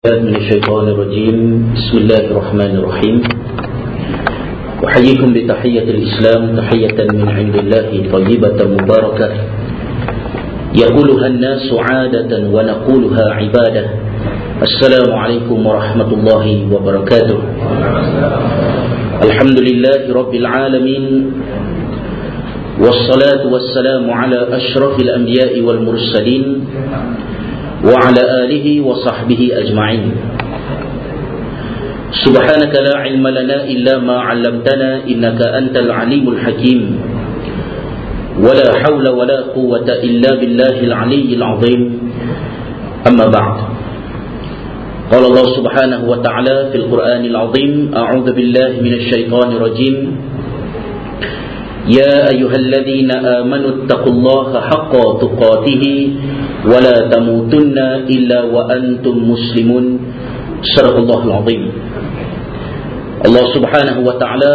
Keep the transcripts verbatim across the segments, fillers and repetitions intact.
من الشيطان الرجيم. بسم الله الرحمن الرحيم. أحييكم بتحية الإسلام، تحية من عند الله طيبة مباركة يقولها الناس عادة ونقولها عبادة. السلام عليكم ورحمة الله وبركاته. الحمد لله رب العالمين، والصلاة والسلام على أشرف الأنبياء والمرسلين وعلى آله وصحبه أجمعين. سبحانك لا علم لنا إلا ما علمتنا إنك أنت العليم الحكيم، ولا حول ولا قوة إلا بالله العلي العظيم. أما بعد، قال الله سبحانه وتعالى في القرآن العظيم: أعوذ بالله من الشيطان الرجيم. يا أيها الذين آمنوا اتقوا الله حق تقاته ولا تموتن إلا وأنتم مسلمون. صدق الله العظيم. Allah Subhanahu wa Ta'ala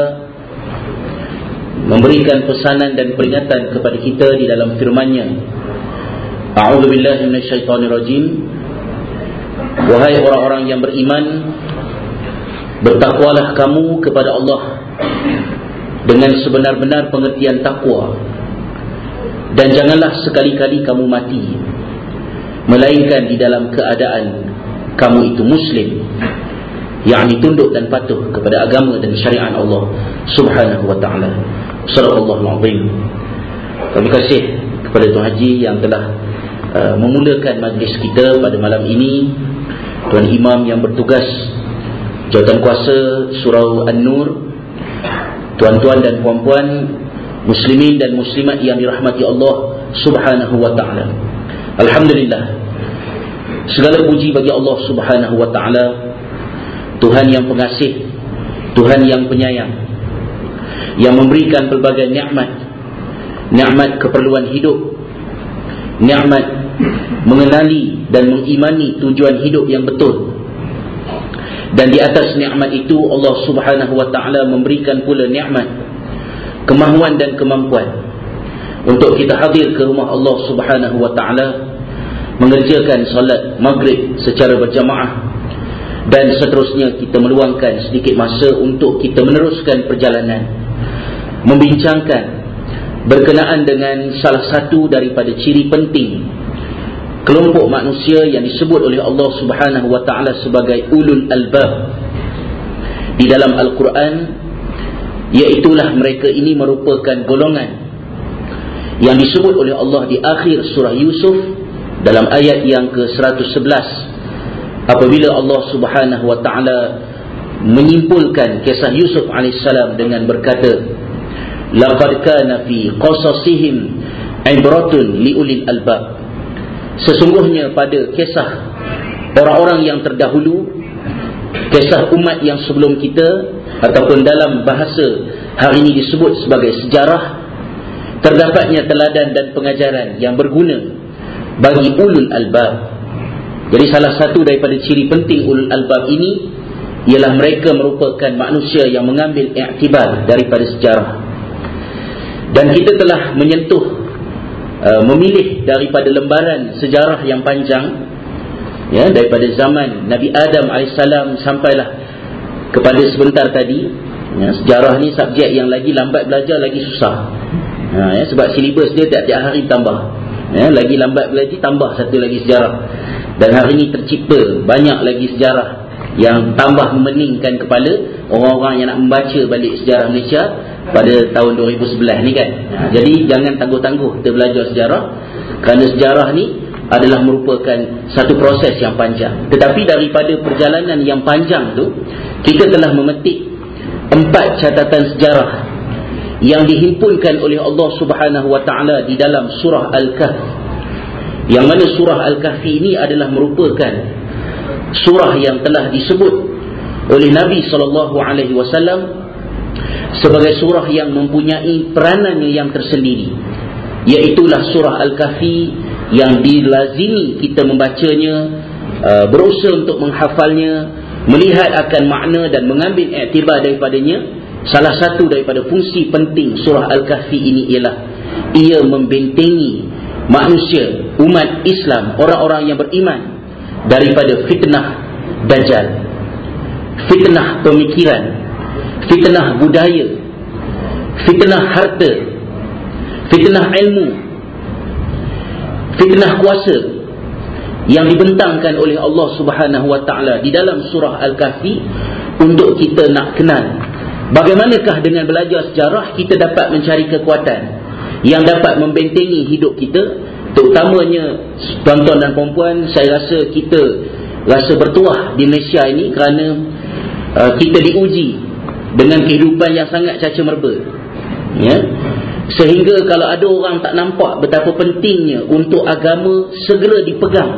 memberikan pesanan dan peringatan kepada kita di dalam firman-Nya. A'udzu billahi minasyaitonir rajim. Wahai orang-orang yang beriman, bertakwalah kamu kepada Allah dengan sebenar-benar pengertian takwa, dan janganlah sekali-kali kamu mati melainkan di dalam keadaan kamu itu muslim, yakni tunduk dan patuh kepada agama dan syariat Allah Subhanahu wa Ta'ala. Sadaqallahul azim. Terima kasih kepada Tuan Haji yang telah uh, memulakan majlis kita pada malam ini, Tuan Imam yang bertugas Jawatan Kuasa Surau An-Nur, tuan-tuan dan puan-puan, muslimin dan muslimat yang dirahmati Allah Subhanahu wa Ta'ala. Alhamdulillah, segala puji bagi Allah Subhanahu wa Ta'ala, Tuhan yang pengasih, Tuhan yang penyayang, yang memberikan pelbagai nikmat, nikmat keperluan hidup, nikmat mengenali dan mengimani tujuan hidup yang betul. Dan di atas nikmat itu Allah Subhanahu wa Ta'ala memberikan pula nikmat kemahuan dan kemampuan untuk kita hadir ke rumah Allah Subhanahu wa Ta'ala, mengerjakan solat maghrib secara berjamaah, dan seterusnya kita meluangkan sedikit masa untuk kita meneruskan perjalanan membincangkan berkenaan dengan salah satu daripada ciri penting kelompok manusia yang disebut oleh Allah Subhanahu wa Ta'ala sebagai ulul albab di dalam Al-Quran, iaitulah mereka ini merupakan golongan yang disebut oleh Allah di akhir surah Yusuf dalam ayat yang ke seratus sebelas, apabila Allah Subhanahu wa Ta'ala menyimpulkan kisah Yusuf alaihissalam dengan berkata: laqad kana fi qasasihim ibratun liulil albab. Sesungguhnya pada kisah orang-orang yang terdahulu, kisah umat yang sebelum kita, ataupun dalam bahasa hari ini disebut sebagai sejarah, terdapatnya teladan dan pengajaran yang berguna bagi ulul albab. Jadi salah satu daripada ciri penting ulul albab ini ialah mereka merupakan manusia yang mengambil iktibar daripada sejarah. Dan kita telah menyentuh Uh, memilih daripada lembaran sejarah yang panjang, ya, daripada zaman Nabi Adam alaihissalam sampailah kepada sebentar tadi, ya. Sejarah ni subjek yang lagi lambat belajar lagi susah, ha, ya, sebab silibus dia tiap-tiap hari tambah, ya. Lagi lambat belajar tambah satu lagi sejarah. Dan hari ini tercipta banyak lagi sejarah yang tambah memeningkan kepala orang-orang yang nak membaca balik sejarah Malaysia pada tahun dua ribu sebelas ni kan. Ha, jadi jangan tangguh-tangguh kita belajar sejarah, kerana sejarah ni adalah merupakan satu proses yang panjang. Tetapi daripada perjalanan yang panjang tu, kita telah memetik empat catatan sejarah yang dihimpunkan oleh Allah Subhanahu wa Ta'ala di dalam surah Al-Kahfi, yang mana surah Al-Kahfi ini adalah merupakan surah yang telah disebut oleh Nabi sallallahu alaihi wasallam sebagai surah yang mempunyai peranannya yang tersendiri, iaitulah surah Al-Kahfi yang dilazimi kita membacanya, uh, berusaha untuk menghafalnya, melihat akan makna dan mengambil iktibar daripadanya. Salah satu daripada fungsi penting surah Al-Kahfi ini ialah ia membentengi manusia, umat Islam, orang-orang yang beriman daripada fitnah Dajjal, fitnah pemikiran, fitnah budaya, fitnah harta, fitnah ilmu, fitnah kuasa yang dibentangkan oleh Allah Subhanahu wa taala di dalam surah Al-Kahfi untuk kita nak kenal bagaimanakah dengan belajar sejarah kita dapat mencari kekuatan yang dapat membentengi hidup kita. Terutamanya tuan-tuan dan puan-puan, saya rasa kita rasa bertuah di Malaysia ini kerana uh, kita diuji dengan kehidupan yang sangat caca merba, ya? Sehingga kalau ada orang tak nampak betapa pentingnya untuk agama segera dipegang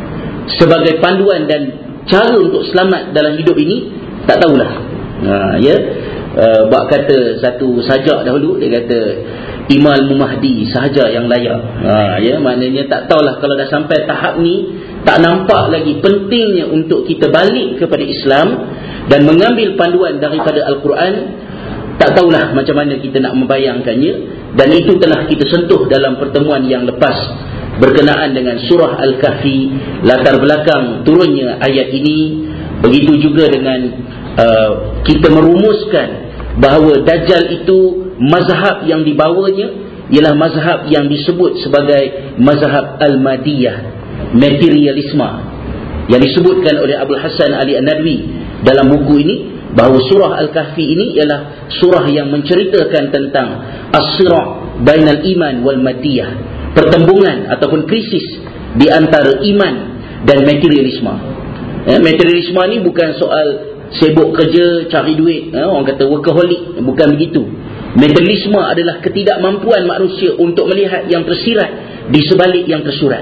sebagai panduan dan cara untuk selamat dalam hidup ini, tak tahulah. Ha, ya, uh, bak kata satu sajak dahulu, dia kata Imal Mahdi sahaja yang layak. Ha, ya, maknanya tak tahulah kalau dah sampai tahap ni, tak nampak lagi pentingnya untuk kita balik kepada Islam dan mengambil panduan daripada Al-Quran. Tak tahulah macam mana kita nak membayangkannya. Dan itu telah kita sentuh dalam pertemuan yang lepas berkenaan dengan surah Al-Kahfi, latar belakang turunnya ayat ini. Begitu juga dengan uh, kita merumuskan bahawa Dajjal itu mazhab yang dibawanya ialah mazhab yang disebut sebagai mazhab Al-Madiyah, materialisme, yang disebutkan oleh Abdul Hasan Ali An-Nadwi dalam buku ini, bahawa surah Al-Kahfi ini ialah surah yang menceritakan tentang as-sira' bainal iman wal madiyah, pertembungan ataupun krisis di antara iman dan materialisme. Ya, materialisme ni bukan soal sibuk kerja, cari duit, ya, orang kata workaholic, bukan begitu. Materialisme adalah ketidakmampuan manusia untuk melihat yang tersirat di sebalik yang tersurat.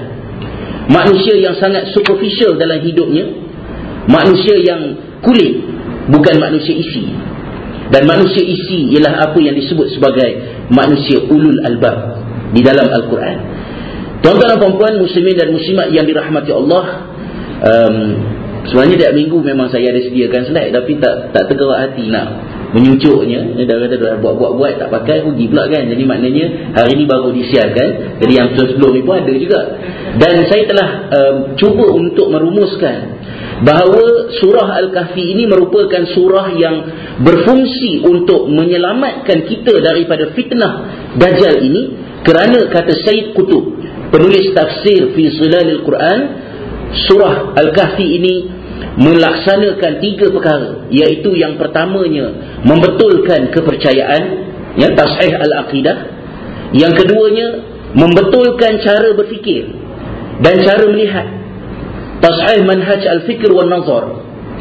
Manusia yang sangat superficial dalam hidupnya, manusia yang kulit, bukan manusia isi. Dan manusia isi ialah apa yang disebut sebagai manusia ulul albab di dalam Al-Quran. Tuan-tuan dan puan-puan, muslimin dan muslimat yang dirahmati Allah, um, sebenarnya tiap minggu memang saya ada sediakan slide, tapi tak tak tergerak hati nak menyucuknya. Dah kata dah buat-buat-buat tak pakai, rugi pula kan. Jadi maknanya hari ni baru disiarkan. Jadi yang sebelum ni pun ada juga. Dan saya telah um, cuba untuk merumuskan bahawa surah Al-Kahfi ini merupakan surah yang berfungsi untuk menyelamatkan kita daripada fitnah Dajjal ini, kerana kata Sayyid Qutb, penulis tafsir fi Zilalil Quran, surah Al-Kahfi ini melaksanakan tiga perkara, iaitu yang pertamanya membetulkan kepercayaan, ya, tashih al-aqidah. Yang keduanya membetulkan cara berfikir dan cara melihat, tashih manhaj al-fikr wal nazar.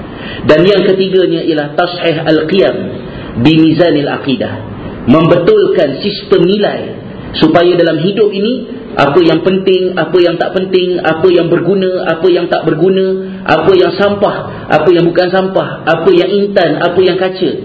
Dan yang ketiganya ialah tashih al-qiyam bi mizanil aqidah, membetulkan sistem nilai supaya dalam hidup ini apa yang penting, apa yang tak penting, apa yang berguna, apa yang tak berguna, apa yang sampah, apa yang bukan sampah, apa yang intan, apa yang kaca,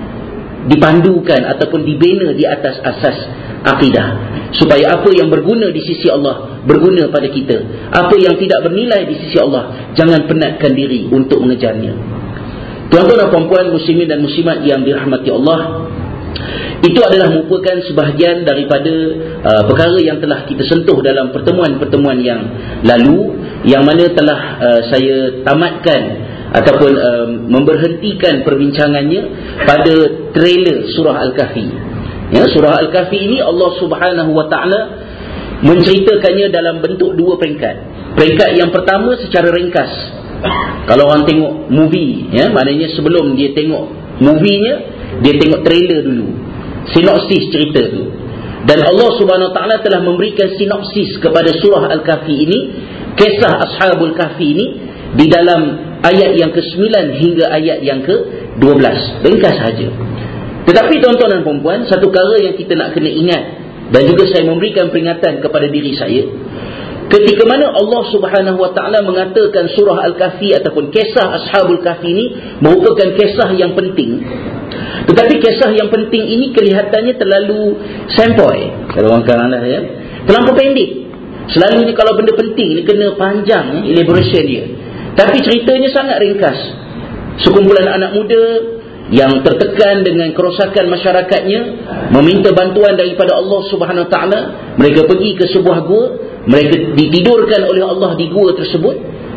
dipandukan ataupun dibina di atas asas akidah, supaya apa yang berguna di sisi Allah berguna pada kita, apa yang tidak bernilai di sisi Allah jangan penatkan diri untuk mengejarnya. Tuan-tuan dan puan-puan, muslimin dan muslimat yang dirahmati Allah, itu adalah merupakan sebahagian daripada uh, perkara yang telah kita sentuh dalam pertemuan-pertemuan yang lalu, yang mana telah uh, saya tamatkan ataupun uh, memberhentikan perbincangannya pada trailer surah Al-Kahfi. Ya, surah Al-Kahfi ini Allah Subhanahu wa taala menceritakannya dalam bentuk dua peringkat. Peringkat yang pertama secara ringkas. Kalau orang tengok movie, ya, maknanya sebelum dia tengok movie-nya, dia tengok trailer dulu, sinopsis cerita tu. Dan Allah Subhanahu Wa Taala telah memberikan sinopsis kepada surah Al-Kahfi ini, kisah Ashabul Kahfi ini, di dalam ayat yang ke sembilan hingga ayat yang ke dua belas. Ringkas saja. Tetapi tuan-tuan dan puan-puan, satu perkara yang kita nak kena ingat, dan juga saya memberikan peringatan kepada diri saya, ketika mana Allah Subhanahu Wa Taala mengatakan surah Al-Kahfi ataupun kisah Ashabul Kahfi ini merupakan kisah yang penting, tetapi kisah yang penting ini kelihatannya terlalu sempoi, kalau orang kata lah, ya, terlalu pendek. Selalunya kalau benda penting ni kena panjang, ya, elaboration dia. Tapi ceritanya sangat ringkas. Sekumpulan anak muda yang tertekan dengan kerosakan masyarakatnya meminta bantuan daripada Allah Subhanahu Wa Taala. Mereka pergi ke sebuah gua, mereka ditidurkan oleh Allah di gua tersebut,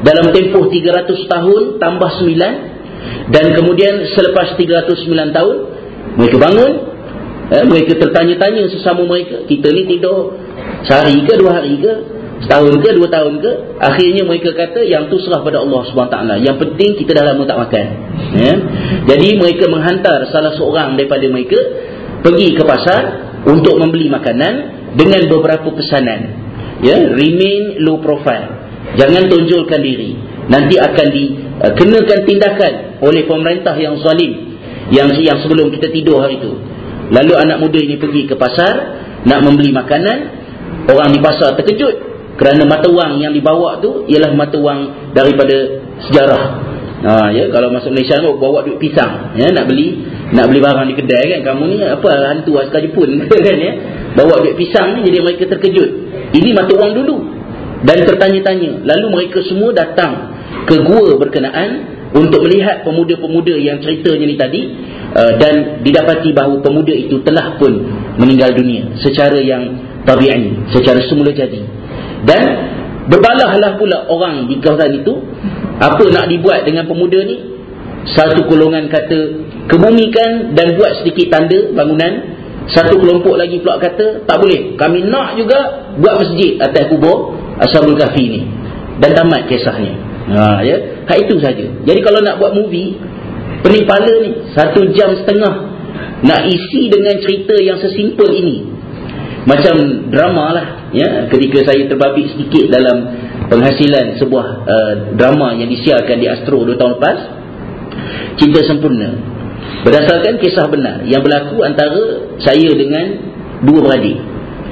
dalam tempoh tiga ratus tahun tambah sembilan, dan kemudian selepas tiga ratus sembilan tahun mereka bangun, eh, mereka tertanya-tanya sesama mereka, kita ni tidur sehari ke dua hari ke, setahun ke dua tahun ke? Akhirnya mereka kata yang tu serah pada Allah subhanahu wa taala, yang penting kita dah lama tak makan, ya? Jadi mereka menghantar salah seorang daripada mereka pergi ke pasar untuk membeli makanan dengan beberapa pesanan, ya, remain low profile, jangan tonjolkan diri, nanti akan dikenakan uh, tindakan oleh pemerintah yang zalim yang yang sebelum kita tidur hari itu. Lalu anak muda ini pergi ke pasar nak membeli makanan. Orang di pasar terkejut kerana mata wang yang dibawa tu ialah mata wang daripada sejarah. Ha, ya, kalau masuk Malaysia tu bawa duit pisang, ya, nak beli nak beli barang di kedai kan, kamu ni apa hantu askar Jepun kan, ya, bawa duit pisang ni. Jadi mereka terkejut, ini mata wang dulu, dan tertanya-tanya. Lalu mereka semua datang ke gua berkenaan untuk melihat pemuda-pemuda yang ceritanya ni tadi, uh, dan didapati bahawa pemuda itu telah pun meninggal dunia secara yang tabi'i, secara semula jadi. Dan berbalahlah pula orang di kawasan itu, apa nak dibuat dengan pemuda ni? Satu golongan kata kebumikan dan buat sedikit tanda bangunan. Satu kelompok lagi pula kata tak boleh, kami nak juga buat masjid atas kubur Ashabul Kahfi ni. Dan tamat kisahnya. Ha, ya, hak itu saja. Jadi kalau nak buat movie, pening pala ni satu jam setengah nak isi dengan cerita yang sesimpel ini, macam drama lah, ya. Ketika saya terbabit sedikit dalam penghasilan sebuah uh, drama yang disiarkan di Astro dua tahun lepas, Cinta Sempurna, berdasarkan kisah benar yang berlaku antara saya dengan dua beradik.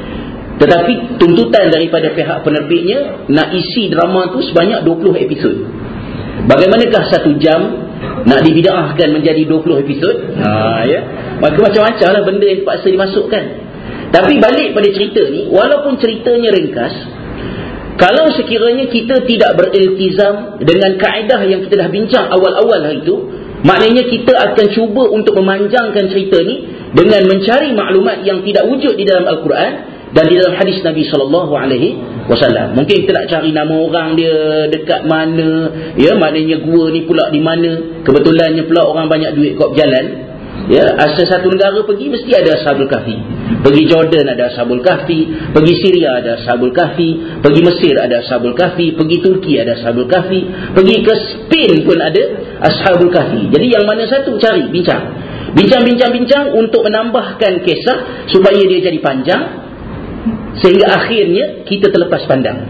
Tetapi tuntutan daripada pihak penerbitnya nak isi drama tu sebanyak dua puluh episod. Bagaimanakah satu jam nak dibida'ahkan menjadi dua puluh episod? Ha, ya. Maka macam-macam lah benda yang terpaksa dimasukkan. Tapi balik pada cerita ni, walaupun ceritanya ringkas, kalau sekiranya kita tidak beriltizam dengan kaedah yang kita dah bincang awal-awal hari itu, maknanya kita akan cuba untuk memanjangkan cerita ni dengan mencari maklumat yang tidak wujud di dalam Al-Quran dan di dalam hadis Nabi sallallahu alaihi wasallam. Mungkin kita nak cari nama orang dia dekat mana, ya, maknanya gua ni pula di mana. Kebetulannya pula orang banyak duit kau berjalan, ya, asal satu negara pergi mesti ada Ashabul Kahfi. Pergi Jordan ada Ashabul Kahfi, pergi Syria ada Ashabul Kahfi, pergi Mesir ada Ashabul Kahfi, pergi Turki ada Ashabul Kahfi, pergi ke Spain pun ada Ashabul Kahfi. Jadi yang mana satu cari, bincang. Bincang-bincang-bincang untuk menambahkan kisah supaya dia jadi panjang, sehingga akhirnya kita terlepas pandang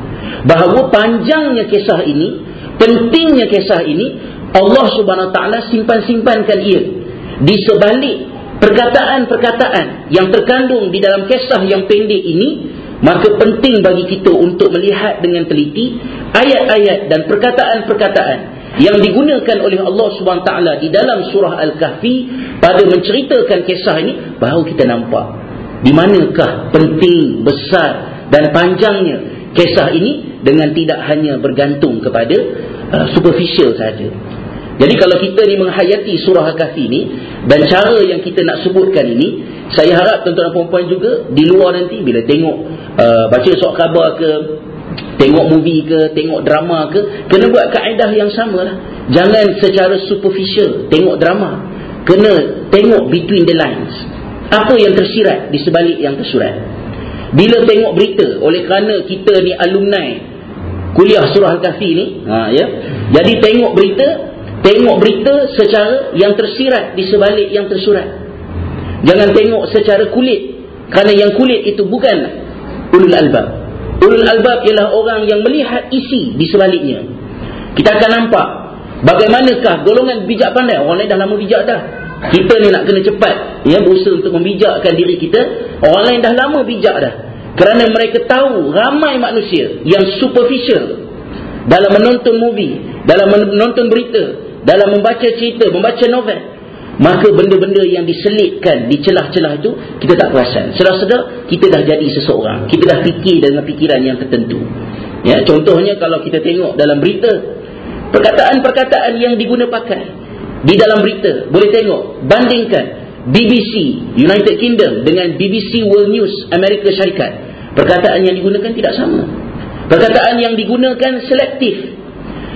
bahawa panjangnya kisah ini, pentingnya kisah ini, Allah subhanahu wa ta'ala simpan-simpankan ia di sebalik perkataan-perkataan yang terkandung di dalam kisah yang pendek ini. Maka penting bagi kita untuk melihat dengan teliti ayat-ayat dan perkataan-perkataan yang digunakan oleh Allah subhanahu wa taala di dalam surah Al-Kahfi pada menceritakan kisah ini, bahawa kita nampak di manakah penting, besar dan panjangnya kisah ini, dengan tidak hanya bergantung kepada uh, superficial saja. Jadi kalau kita ni menghayati surah Al-Kahfi ni dan cara yang kita nak sebutkan ini, saya harap tuan-tuan dan puan-puan juga di luar nanti bila tengok uh, baca surat khabar ke, tengok movie ke, tengok drama ke, kena buat kaedah yang sama lah. Jangan secara superficial tengok drama, kena tengok between the lines, apa yang tersirat di sebalik yang tersurat. Bila tengok berita, oleh kerana kita ni alumni kuliah surah Al-Kahfi ni, ha, ya, jadi tengok berita, tengok berita secara yang tersirat di sebalik yang tersurat. Jangan tengok secara kulit, kerana yang kulit itu bukan ulul albab. Ulul albab ialah orang yang melihat isi di sebaliknya. Kita akan nampak bagaimanakah golongan bijak pandai. Orang lain dah lama bijak dah, kita ni nak kena cepat, ya, berusaha untuk membijakkan diri kita. Orang lain dah lama bijak dah, kerana mereka tahu ramai manusia yang superficial dalam menonton movie, dalam menonton berita, dalam membaca cerita, membaca novel. Maka benda-benda yang diselitkan di celah-celah itu kita tak perasan. Sedar-sedar kita dah jadi seseorang, kita dah fikir dengan fikiran yang tertentu, ya. Contohnya kalau kita tengok dalam berita, perkataan-perkataan yang diguna pakai di dalam berita, boleh tengok, bandingkan B B C United Kingdom dengan B B C World News Amerika Syarikat. Perkataan yang digunakan tidak sama. Perkataan yang digunakan selektif,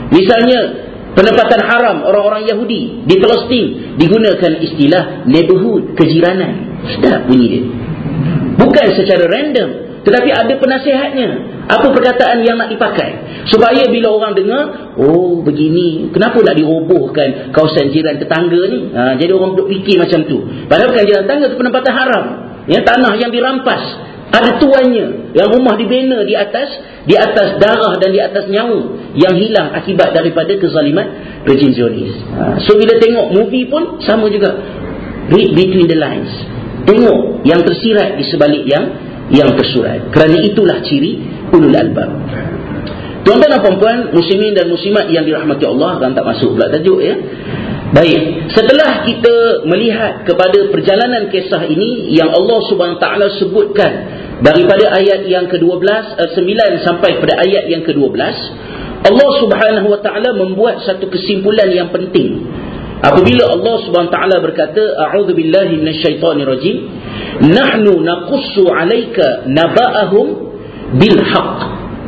Misalnya penempatan haram orang-orang Yahudi di Palestin, digunakan istilah neighborhood, kejiranan. Sedap bunyi dia. Bukan secara random, tetapi ada penasihatnya. Apa perkataan yang nak dipakai, supaya bila orang dengar, oh begini, kenapa nak dirobohkan kawasan jiran tetangga ni? Ha, jadi orang duk fikir macam tu. Padahal bukan jiran tetangga, tu penempatan haram. Ya, tanah yang dirampas, ada tuannya, yang rumah dibina di atas di atas darah dan di atas nyawa yang hilang akibat daripada kezaliman rejim Zionis. Ha, so bila tengok movie pun sama juga. Read between the lines. Tengok yang tersirat di sebalik yang yang tersurat. Kerana itulah ciri ulul albab. Tuan-tuan dan puan-puan, muslimin dan muslimat yang dirahmati Allah, kan tak masuk pula tajuk ya. Baik, setelah kita melihat kepada perjalanan kisah ini yang Allah Subhanahu taala sebutkan daripada ayat yang ke-dua belas, sembilan sampai pada ayat yang ke-dua belas, Allah Subhanahu wa taala membuat satu kesimpulan yang penting. Apabila Allah Subhanahu taala berkata, a'udzubillahi minasyaitonirrajim, nahnu naqussu 'alaika naba'ahum bil haqq.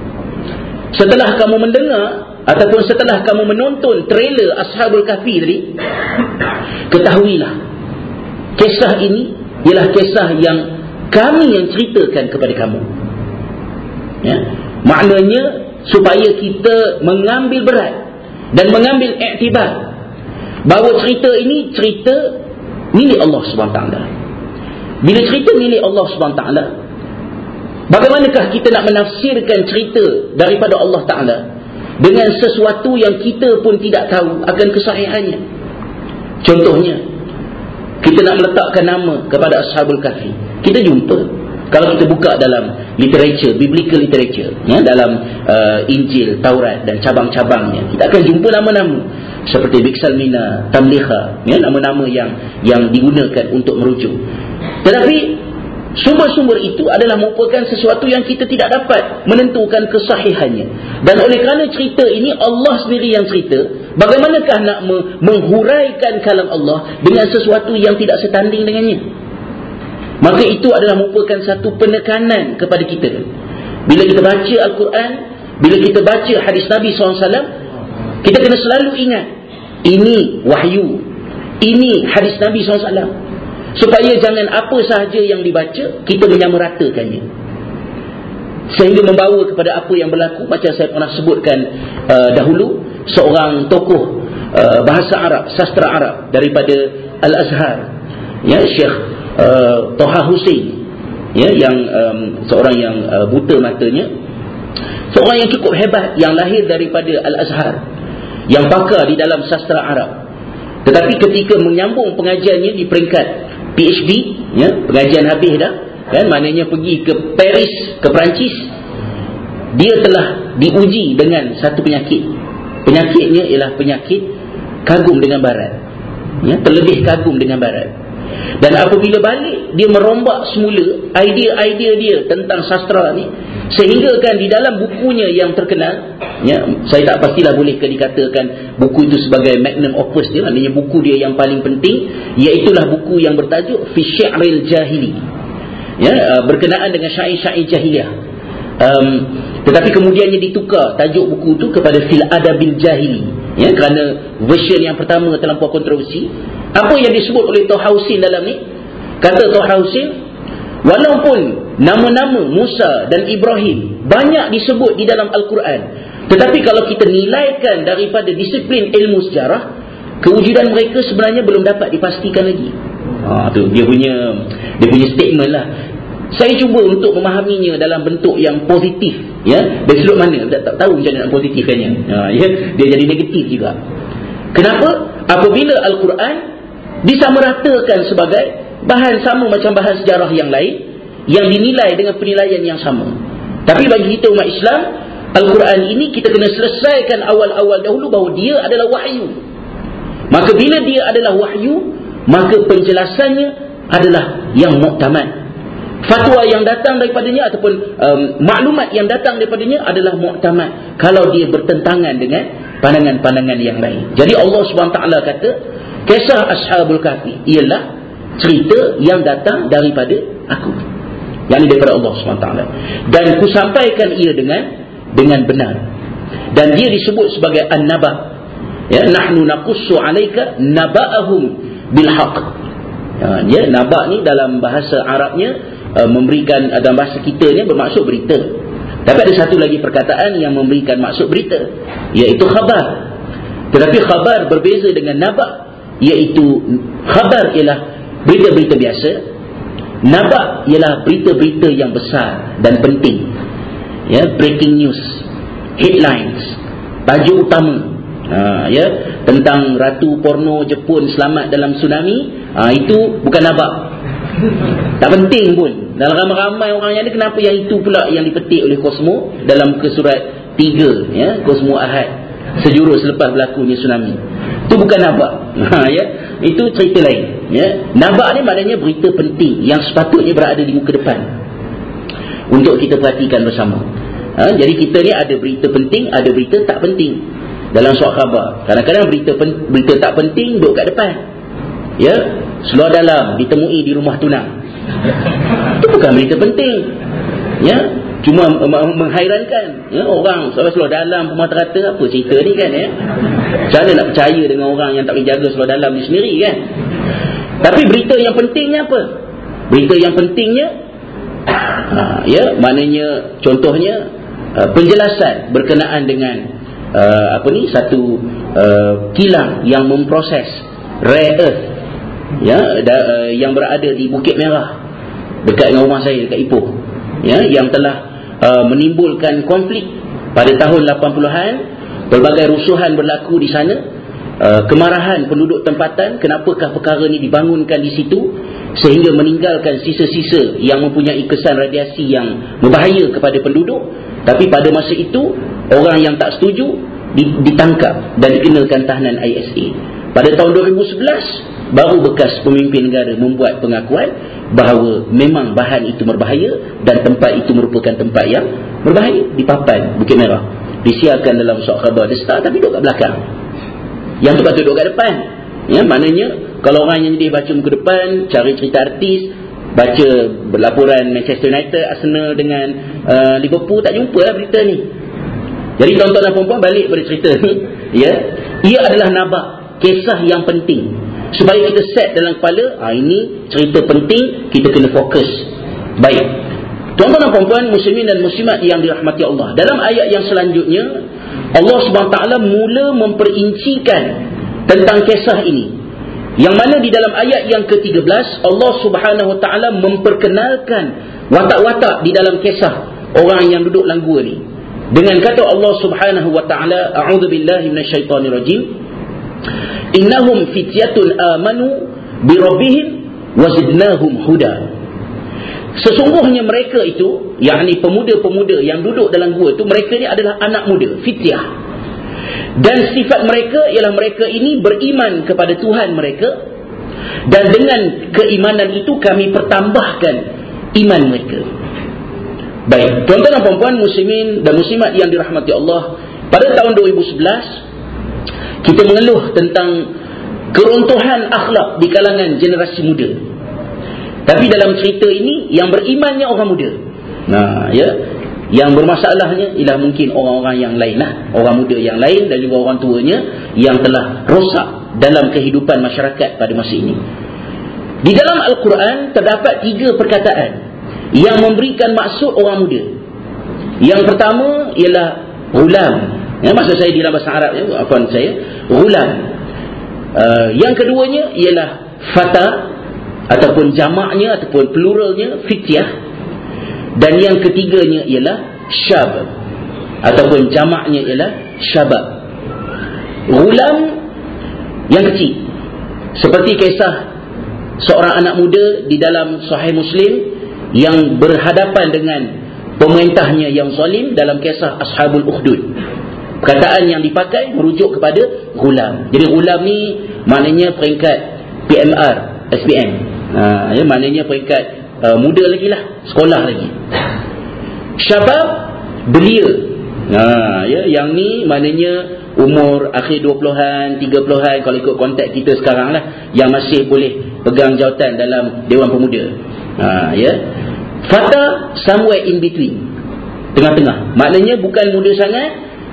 Setelah kamu mendengar ataupun setelah kamu menonton trailer Ashabul Kahfi tadi, ketahuilah kisah ini ialah kisah yang kami yang ceritakan kepada kamu. Ya, maknanya supaya kita mengambil berat dan mengambil iktibar bahawa cerita ini cerita milik Allah Subhanahu taala. Bila cerita milik Allah Subhanahu taala, bagaimanakah kita nak menafsirkan cerita daripada Allah Ta'ala dengan sesuatu yang kita pun tidak tahu akan kesahihannya? Contohnya, kita nak meletakkan nama kepada Ashabul Kahfi. Kita jumpa, kalau kita buka dalam literature, biblical literature, ya, dalam uh, Injil, Taurat dan cabang-cabangnya, kita akan jumpa nama-nama seperti Biksalmina, Tamliha, ya, nama-nama yang yang digunakan untuk merujuk. Tetapi sumber-sumber itu adalah merupakan sesuatu yang kita tidak dapat menentukan kesahihannya. Dan oleh kerana cerita ini Allah sendiri yang cerita, bagaimanakah nak menghuraikan kalam Allah dengan sesuatu yang tidak setanding dengannya? Maka itu adalah merupakan satu penekanan kepada kita. Bila kita baca Al-Quran, bila kita baca hadis Nabi sallallahu alaihi wasallam, kita kena selalu ingat, ini wahyu, ini hadis Nabi sallallahu alaihi wasallam, supaya jangan apa sahaja yang dibaca kita menyamaratakannya, sehingga membawa kepada apa yang berlaku. Macam saya pernah sebutkan uh, dahulu, seorang tokoh uh, bahasa Arab, sastra Arab daripada Al-Azhar, ya, Syekh uh, Toha Hussein, ya, yang um, seorang yang uh, buta matanya, seorang yang cukup hebat, yang lahir daripada Al-Azhar, yang pakar di dalam sastra Arab. Tetapi ketika menyambung pengajiannya di peringkat P H D, ya, pengajian habis dah, kan, maknanya pergi ke Paris, ke Perancis, dia telah diuji dengan satu penyakit. Penyakitnya ialah penyakit kagum dengan barat, ya, terlebih kagum dengan barat. Dan apabila balik, dia merombak semula idea-idea dia tentang sastra ni, sehingga kan di dalam bukunya yang terkenal, ya, saya tak pastilah bolehkah dikatakan buku itu sebagai magnum opus dia, maknanya buku dia yang paling penting, iaitulah buku yang bertajuk Fi Syi'ril Jahili, ya, berkenaan dengan syair-syair jahiliyah. Um, tetapi kemudiannya ditukar tajuk buku itu kepada Fil Adabil Jahili, ya, kerana version yang pertama terlampau kontroversi. Apa yang disebut oleh Toha Hussein dalam ni? Kata Toha Hussein, walaupun nama-nama Musa dan Ibrahim banyak disebut di dalam Al-Quran, tetapi kalau kita nilaikan daripada disiplin ilmu sejarah, kewujudan mereka sebenarnya belum dapat dipastikan lagi. Ha, tu dia punya dia punya statement lah. Saya cuba untuk memahaminya dalam bentuk yang positif, ya. Dari sudut mana? Tak, tak tahu macam mana nak positifkannya. Ha, ya, dia jadi negatif juga. Kenapa? Apabila Al-Quran disamaratakan sebagai bahan sama macam bahan sejarah yang lain, yang dinilai dengan penilaian yang sama. Tapi bagi kita umat Islam, Al-Quran ini kita kena selesaikan awal-awal dahulu bahawa dia adalah wahyu. Maka bila dia adalah wahyu, maka penjelasannya adalah yang muktamad. Fatwa yang datang daripadanya ataupun um, maklumat yang datang daripadanya adalah muktamad kalau dia bertentangan dengan pandangan-pandangan yang lain. Jadi Allah Subhanahu taala kata, kisah Ashabul Kahfi ialah cerita yang datang daripada aku, yang ini daripada Allah Subhanahu taala, dan ku sampaikan ia dengan dengan benar. Dan dia disebut sebagai an-naba. Ya, nahnu naqussu 'alaika naba'ahum bil haqq. Ya, ya, naba ni dalam bahasa Arabnya uh, memberikan, dalam bahasa kita ni bermaksud berita. Tapi ada satu lagi perkataan yang memberikan maksud berita, iaitu khabar. Tetapi khabar berbeza dengan naba, iaitu khabar ialah berita-berita biasa, naba ialah berita-berita yang besar dan penting. Ya, breaking news, headlines, baju utama. Ha, ya, tentang ratu porno Jepun selamat dalam tsunami, ha, itu bukan naba. Tak penting pun. Dalam ramai-ramai orang yang ada, kenapa yang itu pula yang dipetik oleh Cosmo dalam ke surat tiga, ya, Cosmo Ahad, sejurus selepas berlakunya tsunami. Itu bukan naba. Ha, ya, itu cerita lain. Ya, naba ni maknanya berita penting yang sepatutnya berada di muka depan untuk kita perhatikan bersama. Ha, jadi kita ni ada berita penting, ada berita tak penting. Dalam surat khabar, kadang-kadang berita pen, berita tak penting duduk kat depan. Ya, seluar dalam ditemui di rumah tunang. Itu bukan berita penting. Ya, cuma menghairankan. Ya, orang soal seluar dalam pemata-rata, apa cerita ni kan, ya? Macam mana nak percaya dengan orang yang tak boleh jaga seluar dalam ni sendiri kan? Tapi berita yang pentingnya apa? Berita yang pentingnya, ha, ya, maknanya contohnya uh, penjelasan berkenaan dengan Uh, apa ni satu uh, kilang yang memproses rare earth, ya, da, uh, yang berada di Bukit Merah dekat dengan rumah saya dekat Ipoh, ya, yang telah uh, menimbulkan konflik pada tahun lapan puluhan. Pelbagai rusuhan berlaku di sana, uh, kemarahan penduduk tempatan, kenapakah perkara ni dibangunkan di situ sehingga meninggalkan sisa-sisa yang mempunyai kesan radiasi yang berbahaya kepada penduduk. Tapi pada masa itu orang yang tak setuju ditangkap dan dikenakan tahanan I S A. Pada tahun dua ribu sebelas baru bekas pemimpin negara membuat pengakuan bahawa memang bahan itu berbahaya dan tempat itu merupakan tempat yang berbahaya di Papan, Bukit Merah. Disiarkan dalam surat khabar The Star, tapi duduk kat belakang. Yang tu patut duduk kat depan. Ya, maknanya kalau orang yang dia baca muka depan, cari cerita artis, baca laporan Manchester United, Arsenal dengan uh, Liverpool, tak jumpa lah berita ni. Jadi tuan-tuan dan puan-puan, balik pada cerita ni, ya, ia adalah nabak, kisah yang penting, supaya kita set dalam kepala, ah, ini cerita penting, kita kena fokus. Baik, tuan-tuan dan puan-puan, muslimin dan muslimat yang dirahmati Allah, dalam ayat yang selanjutnya Allah subhanahu wa taala mula memperincikan tentang kisah ini, yang mana di dalam ayat yang ke tiga belas Allah subhanahu wa ta'ala memperkenalkan watak-watak di dalam kisah orang yang duduk dalam gua ni, dengan kata Allah subhanahu wa ta'ala, a'udzu billahi minasyaitonir rajim, innahum fityatun amanu birabbihim wazidnahum huda. Sesungguhnya mereka itu, yakni pemuda-pemuda yang duduk dalam gua itu, mereka ni adalah anak muda, fityah. Dan sifat mereka ialah mereka ini beriman kepada Tuhan mereka, dan dengan keimanan itu kami pertambahkan iman mereka. Baik, tuan-tuan dan puan-puan, muslimin dan muslimat yang dirahmati Allah, pada tahun dua ribu sebelas kita mengeluh tentang keruntuhan akhlak di kalangan generasi muda. Tapi dalam cerita ini yang berimannya orang muda. Nah, ya, yang bermasalahnya ialah mungkin orang-orang yang lain lah, orang muda yang lain dan juga orang tuanya yang telah rosak dalam kehidupan masyarakat pada masa ini. Di dalam Al-Quran terdapat tiga perkataan yang memberikan maksud orang muda. Yang pertama ialah ghulam. Ya, maksud saya di dalam bahasa Arab, ya, afwan saya, ghulam. Uh, yang keduanya ialah fata, ataupun jamaknya ataupun pluralnya fityah. Dan yang ketiganya ialah syab, ataupun jamaknya ialah syabab. Ghulam yang kecil, seperti kisah seorang anak muda di dalam Sahih Muslim yang berhadapan dengan pemerintahnya yang zalim dalam kisah Ashabul Ukhdud. Perkataan yang dipakai merujuk kepada ghulam. Jadi ghulam ni maknanya peringkat P M R, S P M. Ha, ya, maknanya peringkat uh, muda lagi lah, sekolah lagi. Syabab, belia. Ha, ya, yang ni maknanya umur akhir dua puluhan, tiga puluhan kalau ikut konteks kita sekarang lah, yang masih boleh pegang jawatan dalam Dewan Pemuda. Ha, ya. Fata, somewhere in between, tengah-tengah. Maknanya bukan muda sangat,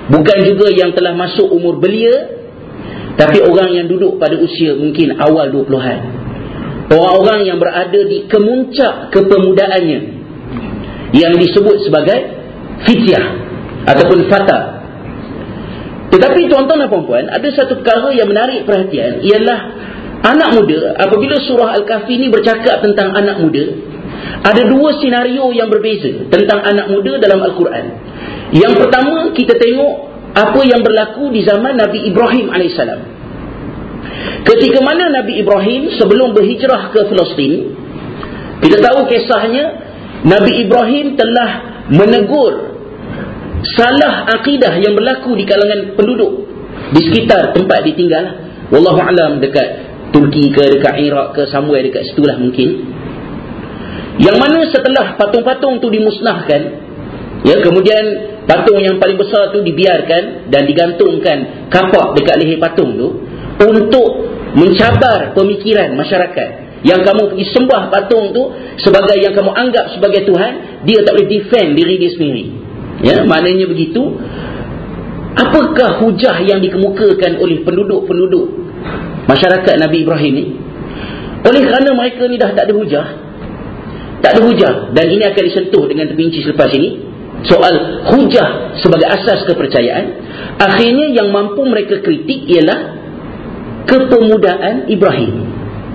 bukan juga yang telah masuk umur belia, tapi orang yang duduk pada usia mungkin awal dua puluhan. Orang-orang yang berada di kemuncak kepemudaannya, yang disebut sebagai fityah ataupun fata. Tetapi tuan-tuan dan puan-puan, ada satu perkara yang menarik perhatian, ialah anak muda. Apabila surah Al-Kahfi ini bercakap tentang anak muda, ada dua senario yang berbeza tentang anak muda dalam Al-Quran. Yang pertama, kita tengok apa yang berlaku di zaman Nabi Ibrahim alaihissalam. Ketika mana Nabi Ibrahim sebelum berhijrah ke Palestin, kita tahu kisahnya, Nabi Ibrahim telah menegur salah akidah yang berlaku di kalangan penduduk di sekitar tempat ditinggal. Wallahu alam, dekat Turki ke, dekat Iraq ke, somewhere dekat situlah mungkin. Yang mana setelah patung-patung tu dimusnahkan, ya, kemudian patung yang paling besar tu dibiarkan dan digantungkan kapak dekat leher patung tu untuk mencabar pemikiran masyarakat. Yang kamu pergi sembah patung tu sebagai yang kamu anggap sebagai Tuhan, dia tak boleh defend diri dia sendiri. Ya, maknanya begitu. Apakah hujah yang dikemukakan oleh penduduk-penduduk masyarakat Nabi Ibrahim ni? Oleh kerana mereka ni dah tak ada hujah, tak ada hujah, dan ini akan disentuh dengan terperinci selepas ini, soal hujah sebagai asas kepercayaan. Akhirnya yang mampu mereka kritik ialah kepemudaan Ibrahim.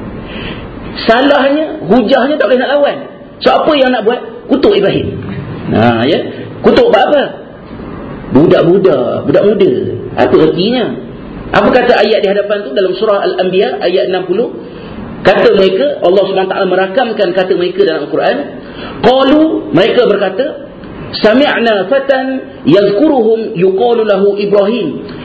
Salahnya, hujahnya tak boleh nak lawan. So apa yang nak buat? Kutuk Ibrahim. Ha, ya? Kutuk apa? Budak-budak, budak muda. Apa artinya? Apa kata ayat di hadapan tu dalam surah Al-Anbiya ayat enam puluh? Kata mereka, Allah subhanahu wa taala merakamkan kata mereka dalam Al-Quran. Qalu, mereka berkata, sami'na fatan yazkuruhum yuqalu lahu Ibrahim.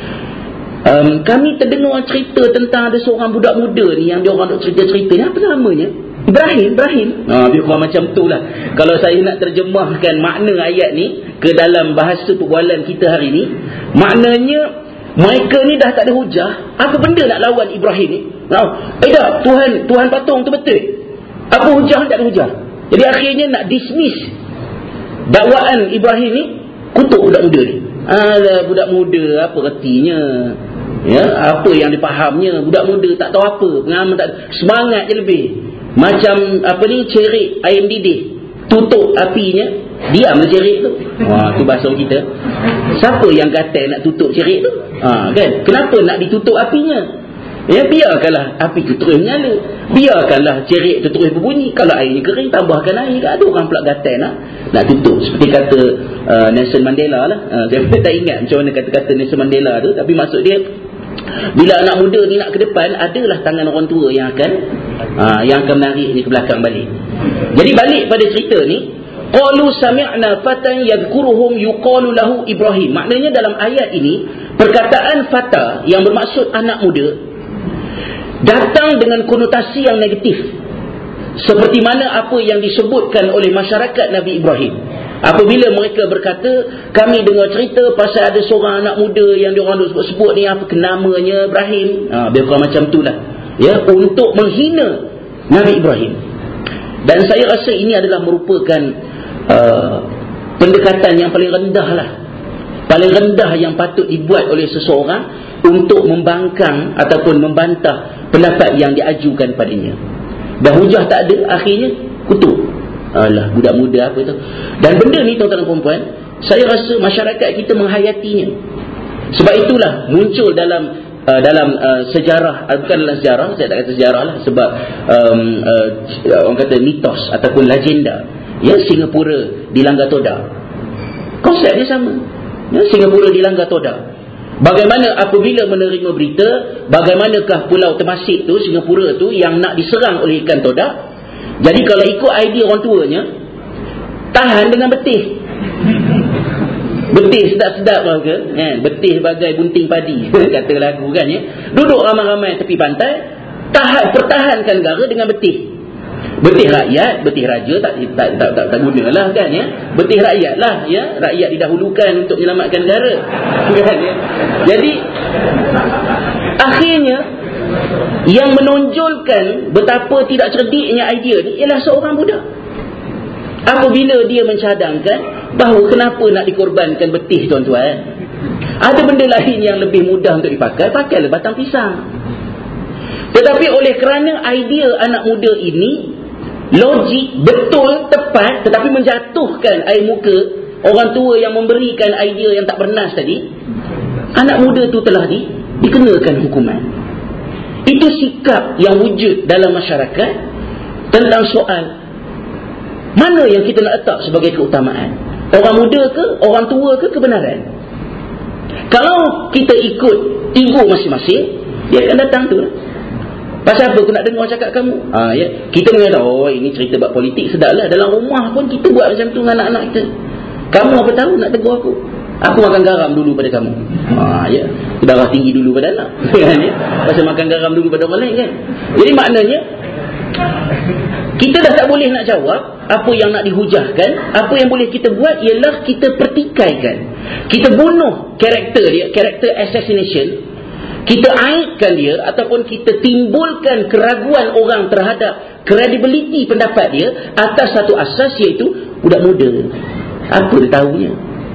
Um, kami terdengar cerita tentang ada seorang budak muda ni yang dia orang nak cerita-cerita ni. Apa namanya? Ibrahim, Ibrahim. Ha, lebih kurang macam tu lah. Kalau saya nak terjemahkan makna ayat ni ke dalam bahasa perbualan kita hari ni, maknanya mereka ni dah tak ada hujah. Apa benda nak lawan Ibrahim ni? Oh, eh tak, Tuhan, Tuhan patung tu betul. Apa hujah? Tak ada hujah. Jadi akhirnya nak dismiss dakwaan Ibrahim ni, kutuk budak muda ni. Alah, budak muda, apa artinya? Ya, apa yang dipahamnya? Budak muda tak tahu apa, pengalaman tak, semangat je lebih. Macam apa ni, cerik ayam didih, tutup apinya, diam lah cerik tu. Wah, tu bahasa kita. Siapa yang kata nak tutup cerik tu? Ha, kan? Kenapa nak ditutup apinya? Ya, biarkanlah api tu terus menyala, biarkanlah cerik tu terus berbunyi. Kalau airnya kering, tambahkan air. Ada orang pula kata nak nak tutup. Seperti kata uh, Nelson Mandela lah. Uh, saya tak ingat macam mana kata-kata Nelson Mandela tu, tapi maksud dia, bila anak muda ni nak ke depan, adalah tangan orang tua yang akan uh, yang akan menarik ni ke belakang balik. Jadi balik pada cerita ni, qalu sami'na fatan yadhkuruhum yuqalu lahu Ibrahim. Maknanya dalam ayat ini, perkataan fata yang bermaksud anak muda datang dengan konotasi yang negatif, seperti mana apa yang disebutkan oleh masyarakat Nabi Ibrahim. Apabila mereka berkata, kami dengar cerita pasal ada seorang anak muda yang diorang sebut-sebut ni, apa kenamanya Ibrahim. Ha, biar macam tu lah, ya, untuk menghina Nabi Ibrahim. Dan saya rasa ini adalah merupakan uh, pendekatan yang paling rendah lah, paling rendah yang patut dibuat oleh seseorang untuk membangkang ataupun membantah pendapat yang diajukan padanya. Dah hujah tak ada, akhirnya kutuk. Alah, budak muda apa tu. Dan benda ni tuan-tuan dan puan-puan, saya rasa masyarakat kita menghayatinya. Sebab itulah muncul dalam uh, dalam uh, sejarah, uh, bukan dalam sejarah, saya tak kata sejarah lah, sebab um, uh, orang kata mitos ataupun legenda, ya, Singapura dilanggar toda. Konsepnya sama, ya, Singapura dilanggar toda. Bagaimana apabila menerima berita, bagaimanakah Pulau Temasek tu, Singapura tu, yang nak diserang oleh ikan toda. Jadi kalau ikut idea orang tuanya, tahan dengan betih. Betih sedap-sedap lah ke, eh, betih bagai bunting padi kata lagu kan, ya. Duduk ramai-ramai tepi pantai, tahan, pertahankan negara dengan betih. Betih rakyat, betih raja tak tak tak tak, tak gunalah kan, ya. Betih rakyat lah, ya. Rakyat didahulukan untuk menyelamatkan negara. Kan, ya. Jadi akhirnya yang menonjolkan betapa tidak cerdiknya idea ni ialah seorang budak. Apabila dia mencadangkan bahawa kenapa nak dikorbankan betih, tuan-tuan. Ada benda lain yang lebih mudah untuk dipakai, pakailah batang pisang. Tetapi oleh kerana idea anak muda ini logik, betul, tepat, tetapi menjatuhkan air muka orang tua yang memberikan idea yang tak bernas tadi, anak muda tu telah di, dikenakan hukuman. Itu sikap yang wujud dalam masyarakat tentang soal mana yang kita nak letak sebagai keutamaan, orang muda ke, orang tua ke, kebenaran. Kalau kita ikut ego masing-masing, dia akan datang tu. Pasal apa aku nak dengar cakap kamu? Ha, ya. Kita mengatakan, oh ini cerita buat politik, sedaplah. Dalam rumah pun kita buat macam tu dengan anak-anak kita. Kamu apa tahu nak tegur aku? Aku makan garam dulu pada kamu. Ha, ya. Darah tinggi dulu pada anak. Pasal makan garam dulu pada orang lain kan. Jadi maknanya, kita dah tak boleh nak jawab apa yang nak dihujahkan. Apa yang boleh kita buat ialah kita pertikaikan, kita bunuh karakter dia, karakter assassination. Kita aibkan dia ataupun kita timbulkan keraguan orang terhadap kredibiliti pendapat dia atas satu asas, iaitu budak muda. Apa dia tahunya?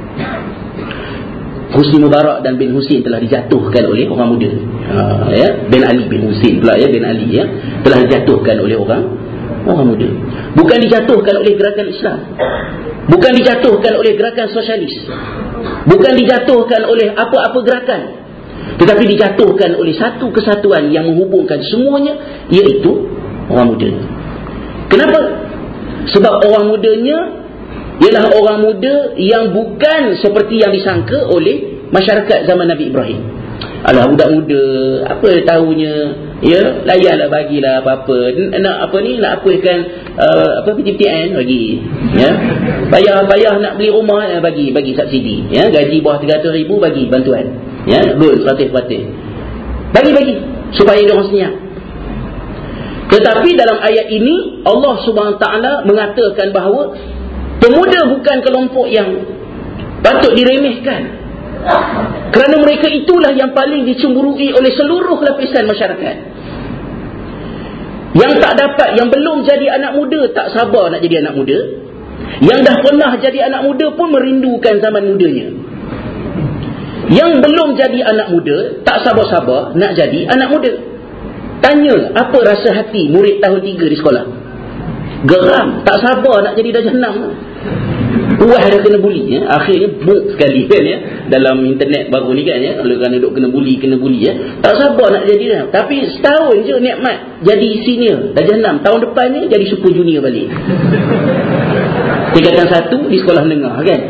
Husni Mubarak dan bin Husin telah dijatuhkan oleh orang muda. Ha, ya? Bin Ali bin Husin pula ya, bin Ali ya, telah dijatuhkan oleh orang orang muda. Bukan dijatuhkan oleh gerakan Islam, bukan dijatuhkan oleh gerakan sosialis, bukan dijatuhkan oleh apa-apa gerakan, tetapi dijatuhkan oleh satu kesatuan yang menghubungkan semuanya, iaitu orang muda. Kenapa? Sebab orang mudanya ialah orang muda yang bukan seperti yang disangka oleh masyarakat zaman Nabi Ibrahim. Alah, budak muda, apa tahunya, ya, layanlah, bagilah apa-apa. Nak apa ni, nak apakan uh, apa P T P N bagi, ya. Payah-payah nak beli rumah, ya, bagi bagi subsidi, ya. Gaji bawah tiga ratus ribu bagi bantuan, ya, loan seratus-seratus. Bagi-bagi supaya dia orang senyap. Tetapi dalam ayat ini Allah Subhanahu Wa Taala mengatakan bahawa pemuda bukan kelompok yang patut diremehkan, kerana mereka itulah yang paling dicemburui oleh seluruh lapisan masyarakat. Yang tak dapat, yang belum jadi anak muda, tak sabar nak jadi anak muda. Yang dah pernah jadi anak muda pun merindukan zaman mudanya. Yang belum jadi anak muda, tak sabar-sabar nak jadi anak muda. Tanya apa rasa hati murid tahun tiga di sekolah. Geram, tak sabar nak jadi darjah enam. Puas dah kena buli, ya. Akhirnya book sekali kan, ya, dalam internet baru ni kan, ya, kalau kerana duk kena buli, kena buli, ya. Tak sabar nak jadi dah. Tapi setahun je nikmat jadi senior darjah enam. Tahun depan ni jadi super junior balik. Tingkatan satu di sekolah menengah kan.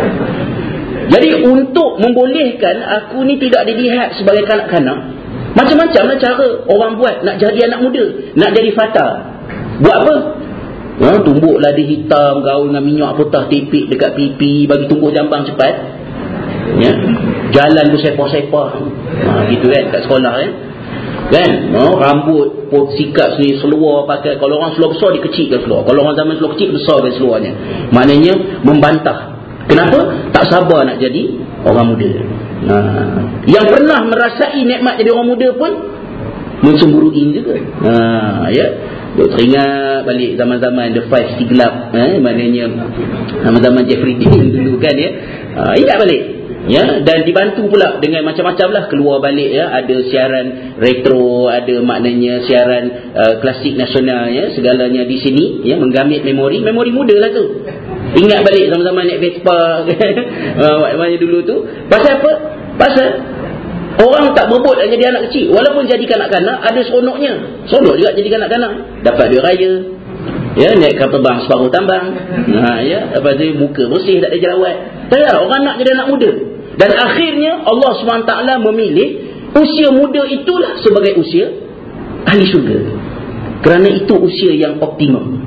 Jadi untuk membolehkan aku ni tidak dilihat sebagai kanak-kanak, macam-macam lah cara orang buat nak jadi anak muda, nak jadi fata. Buat apa? Ha, tumbuklah dia hitam, gaul dengan minyak putih tipik dekat pipi, bagi tumbuh jambang cepat, ya. Jalan bersepah-sepah, ha, gitu kan, kat sekolah, ya. Kan, oh, rambut pot sikap sini, seluar pakai. Kalau orang seluar besar, dia kecilkan seluar. Kalau orang zaman seluar kecil, besarkan seluarnya. Maknanya membantah. Kenapa? Tak sabar nak jadi orang muda. Ha. Yang pernah merasai nikmat jadi orang muda pun mencemburui juga. Ha, ya. Duk teringat balik zaman-zaman The Five Siglap, eh, maknanya zaman-zaman Jeffrey Dean dulu kan, ya. Ha, ingat balik, ya, dan dibantu pula dengan macam-macam lah, keluar balik, ya, ada siaran retro, ada maknanya siaran uh, klasik nasional, ya, segalanya di sini, ya, menggamit memori, memori muda lah tu. Ingat balik zaman-zaman naik Vespa kan, maknanya dulu tu. Pasal apa? Pasal orang tak berebut nak jadi anak kecil. Walaupun jadi kanak-kanak, ada seronoknya. Seronok juga jadi kanak-kanak. Dapat duit raya, ya, naik kapal terbang separuh tambang, ha, ya, lepas tu muka bersih, tak ada jerawat. Tak ada, orang nak jadi anak muda. Dan akhirnya Allah subhanahu wa taala memilih usia muda itulah sebagai usia ahli syurga, kerana itu usia yang optimum.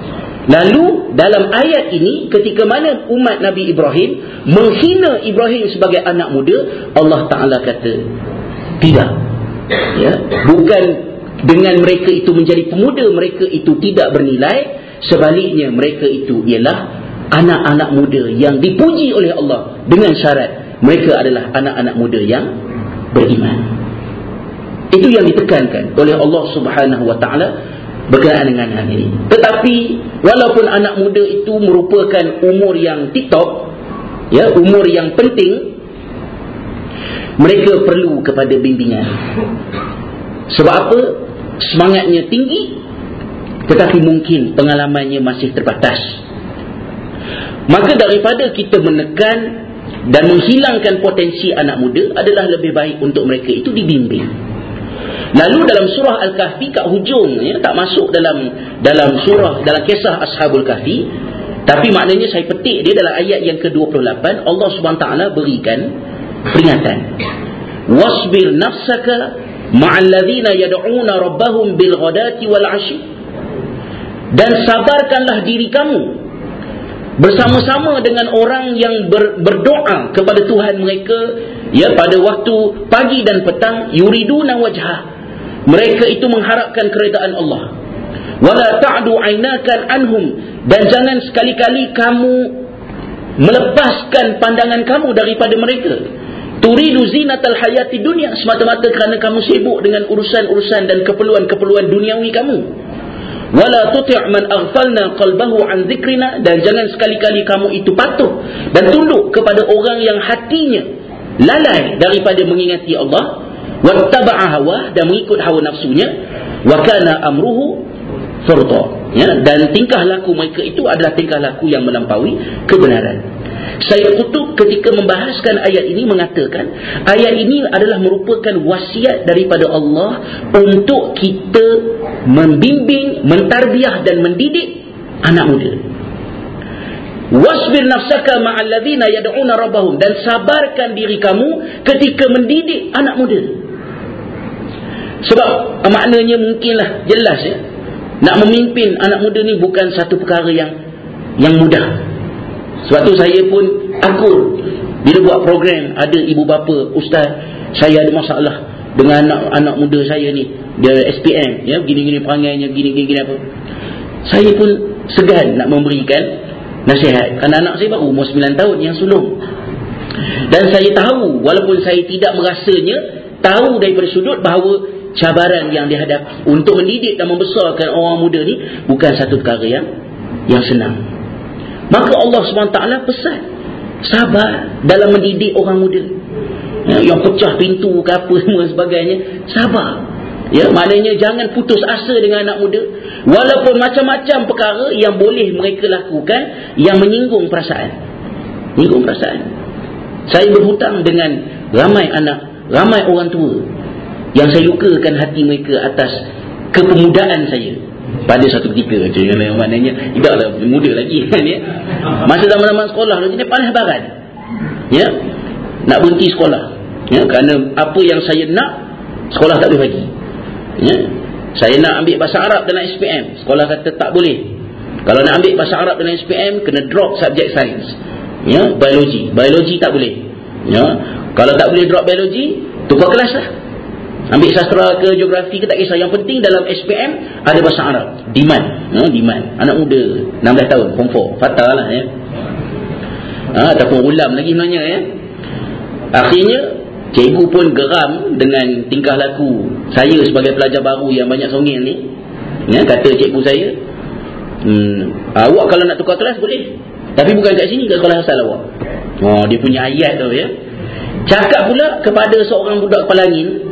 Lalu dalam ayat ini, ketika mana umat Nabi Ibrahim menghina Ibrahim sebagai anak muda, Allah Ta'ala kata tidak, ya, bukan dengan mereka itu menjadi pemuda mereka itu tidak bernilai. Sebaliknya mereka itu ialah anak-anak muda yang dipuji oleh Allah, dengan syarat mereka adalah anak-anak muda yang beriman. Itu yang ditekankan oleh Allah Subhanahu Wa Ta'ala berkenaan dengan hal ini. Tetapi walaupun anak muda itu merupakan umur yang tip-top, ya, umur yang penting, mereka perlu kepada bimbingan. Sebab apa? Semangatnya tinggi, tetapi mungkin pengalamannya masih terbatas. Maka daripada kita menekan dan menghilangkan potensi anak muda, adalah lebih baik untuk mereka itu dibimbing. Lalu dalam surah Al-Kahfi kat hujung, ya, tak masuk dalam dalam surah, dalam kisah Ashabul Kahfi, tapi maknanya saya petik dia dalam ayat yang ke dua puluh lapan, Allah Subhanahu Wa Taala berikan peringatan. Wasbir nafsaka ma'al ladzina yad'una rabbahum bil ghadati wal 'ashi. Dan sabarkanlah diri kamu bersama-sama dengan orang yang ber, berdoa kepada Tuhan mereka, ya, pada waktu pagi dan petang, yuriduna wajhah, mereka itu mengharapkan keredaan Allah. Wala ta'du 'ainakan anhum, dan jangan sekali-kali kamu melepaskan pandangan kamu daripada mereka. Turidu zinatal hayati dunia, semata-mata kerana kamu sibuk dengan urusan-urusan dan keperluan-keperluan duniawi kamu. Wala tuti' man aghfalna qalbahu an dzikrina, dan jangan sekali-kali kamu itu patuh dan tunduk kepada orang yang hatinya lalai daripada mengingati Allah, wattaba'a hawa, dan mengikut hawa nafsunya, wa kana amruhu furta, ya, dan tingkah laku mereka itu adalah tingkah laku yang melampaui kebenaran. Sayyid Qutb ketika membahaskan ayat ini mengatakan, ayat ini adalah merupakan wasiat daripada Allah untuk kita membimbing, mentarbiah dan mendidik anak muda. Wasbir nafsaka ma'al ladzina yad'una rabbahum, dan sabarkan diri kamu ketika mendidik anak muda. Sebab maknanya mungkinlah jelas, ya, nak memimpin anak muda ni bukan satu perkara yang yang mudah. Sebab tu saya pun akur bila buat program, ada ibu bapa, ustaz, saya ada masalah dengan anak-anak muda saya ni, dia S P M, ya, gini-gini perangainya, gini-gini apa. Saya pun segan nak memberikan nasihat, kerana anak saya baru umur sembilan tahun yang sulung. Dan saya tahu, walaupun saya tidak merasanya, tahu daripada sudut bahawa cabaran yang dihadapi untuk mendidik dan membesarkan orang muda ni bukan satu perkara yang yang senang. Maka Allah subhanahu wa taala pesan sabar dalam mendidik orang muda, ya, yang pecah pintu ke apa semua sebagainya, sabar, ya, maknanya jangan putus asa dengan anak muda, walaupun macam-macam perkara yang boleh mereka lakukan yang menyinggung perasaan menyinggung perasaan. Saya berhutang dengan ramai anak, ramai orang tua yang saya lukakan hati mereka atas kepemudaan saya pada satu ketika. Yang maknanya tidaklah muda lagi kan, ya. Masa zaman-zaman sekolah dia panas barat, ya, nak berhenti sekolah, ya, kerana apa yang saya nak sekolah tak boleh bagi, ya. Saya nak ambil bahasa Arab dalam S P M, sekolah kata tak boleh. Kalau nak ambil bahasa Arab dalam S P M kena drop subjek sains, ya, biologi biologi tak boleh, ya. Kalau tak boleh drop biologi, tukar kelas lah, ambil sastra ke geografi ke tak kisah, yang penting dalam S P M ada bahasa Arab. Demand, no, demand. Anak muda enam belas tahun, form four, fatal lah, ya. Ha, ataupun ulam lagi sebenarnya, ya. Akhirnya cikgu pun geram dengan tingkah laku saya sebagai pelajar baru yang banyak songil ni, ya. Kata cikgu saya, hmm, awak kalau nak tukar kelas boleh, tapi bukan kat sini, kat sekolah asal awak. Oh, dia punya ayat tu, ya. Cakap pula kepada seorang budak kepala angin.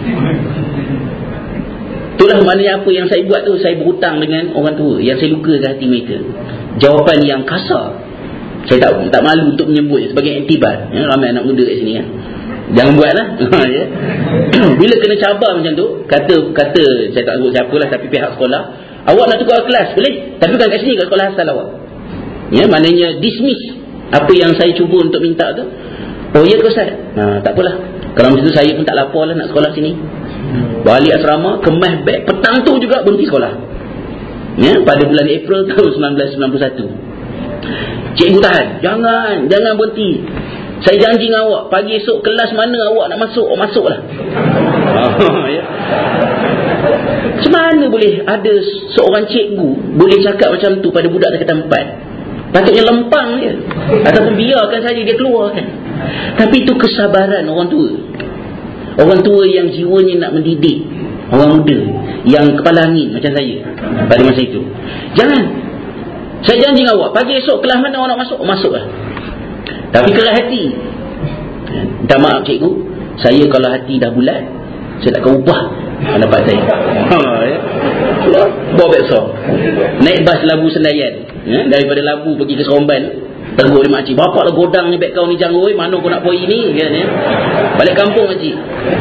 Itulah maknanya apa yang saya buat tu, saya berhutang dengan orang tua yang saya luka ke hati mereka. Jawapan yang kasar, saya tak tak malu untuk menyebut sebagai iktibar, ya, ramai anak muda kat sini, ya. Jangan buatlah. Ya. Bila kena cabar macam tu, kata kata saya tak sebut siapalah, tapi pihak sekolah, awak nak tukar kelas boleh, tapi bukan kat sini, kat sekolah asal awak. Ya, maknanya dismiss apa yang saya cuba untuk minta tu. Oh ya ke Ustaz? Ha, tak apalah. Kalau macam tu saya pun tak lapar lah nak sekolah sini. Balik asrama, kemas beg, petang tu juga berhenti sekolah, ya, pada bulan April tahun sembilan belas sembilan puluh satu. Cikgu tahan, jangan jangan berhenti, saya janji dengan awak, pagi esok kelas mana awak nak masuk, awak masuklah. Ya. Macam mana boleh ada seorang cikgu boleh cakap macam tu pada budak tingkatan empat? Patutnya lempang dia, ataupun biarkan saja dia keluarkan. Tapi itu kesabaran orang tua. Orang tua yang jiwanya nak mendidik orang muda yang kepala angin macam saya pada masa itu. Jangan, saya janji dengan awak, pagi esok kelas mana awak nak masuk, masuklah. Tapi keras hati, minta maaf cikgu, Saya kalau hati dah bulat, saya takkan ubah pendapat saya. Ha, ya. Bawa beksa, naik bas Labu Sendayan, ya? Daripada Labu pergi ke Seremban, tegur dia makcik, bapak lah godang ni beg kau ni jangoi, mana kau nak poi ni, kan, ya? Balik kampung makcik.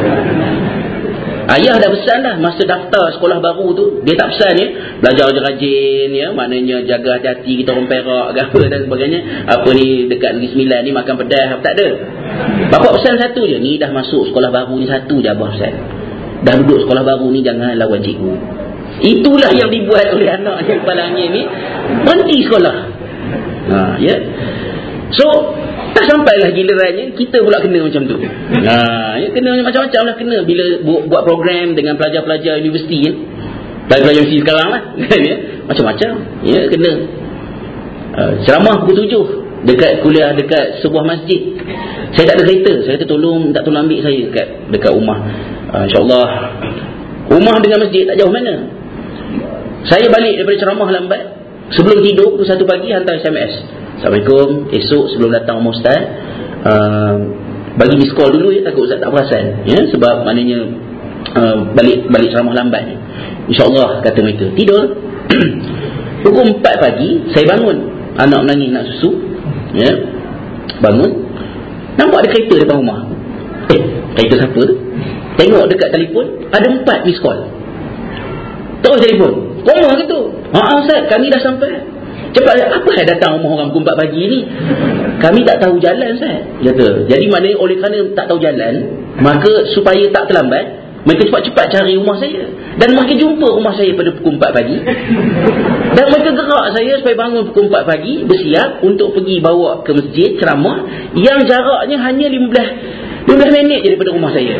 Ayah dah pesan dah masa daftar sekolah baru tu, dia tak pesan ya, belajar rajin ya, maknanya jaga hati-hati kita orang Perak ke apa dan sebagainya. Apa ni dekat Negeri Sembilan ni makan pedas apa tak ada. Bapak pesan satu je, ni dah masuk sekolah baru ni, satu je abah pesan. Dah duduk sekolah baru ni jangan lawan cikgu. Itulah yang dibuat oleh anak yang kepala angin ni, berhenti sekolah. Ha, ya. So tak sampailah gilirannya kita pula kena macam tu. Ha, ya, kena macam-macam lah kena bila bu- buat program dengan pelajar-pelajar universiti kan. Pelajar-pelajar universiti sekarang lah kan, ya. Macam-macam. Ya, kena. Uh, ceramah pukul tujuh dekat kuliah dekat sebuah masjid. Saya tak ada kereta, saya kata tolong tak tolong ambil saya dekat dekat rumah. Uh, InsyaAllah rumah dengan masjid tak jauh mana. Saya balik daripada ceramah lambat, sebelum tidur pukul satu pagi hantar S M S. Assalamualaikum, esok sebelum datang rumah Ustaz, uh, bagi miss call dulu ya, takut Ustaz tak perasan ya, sebab maknanya uh, balik balik ceramah lambat ni. InsyaAllah kata mereka. Tidur. Pukul empat pagi saya bangun, anak menangis nak susu ya. Bangun, nampak ada kereta depan rumah. Eh, kereta siapa tu? Tengok dekat telefon, ada empat miss call. Terus telefon, koma ke tu? Haa Ustaz, kami dah sampai. Cepat, apa yang datang rumah orang pukul empat pagi ni? Kami tak tahu jalan Ustaz, kata. Jadi maknanya oleh kerana tak tahu jalan, maka supaya tak terlambat, mereka cepat-cepat cari rumah saya. Dan mereka jumpa rumah saya pada pukul empat pagi. Dan mereka gerak saya supaya bangun pukul empat pagi, bersiap untuk pergi bawa ke masjid ceramah yang jaraknya hanya lima belas minit je daripada rumah saya.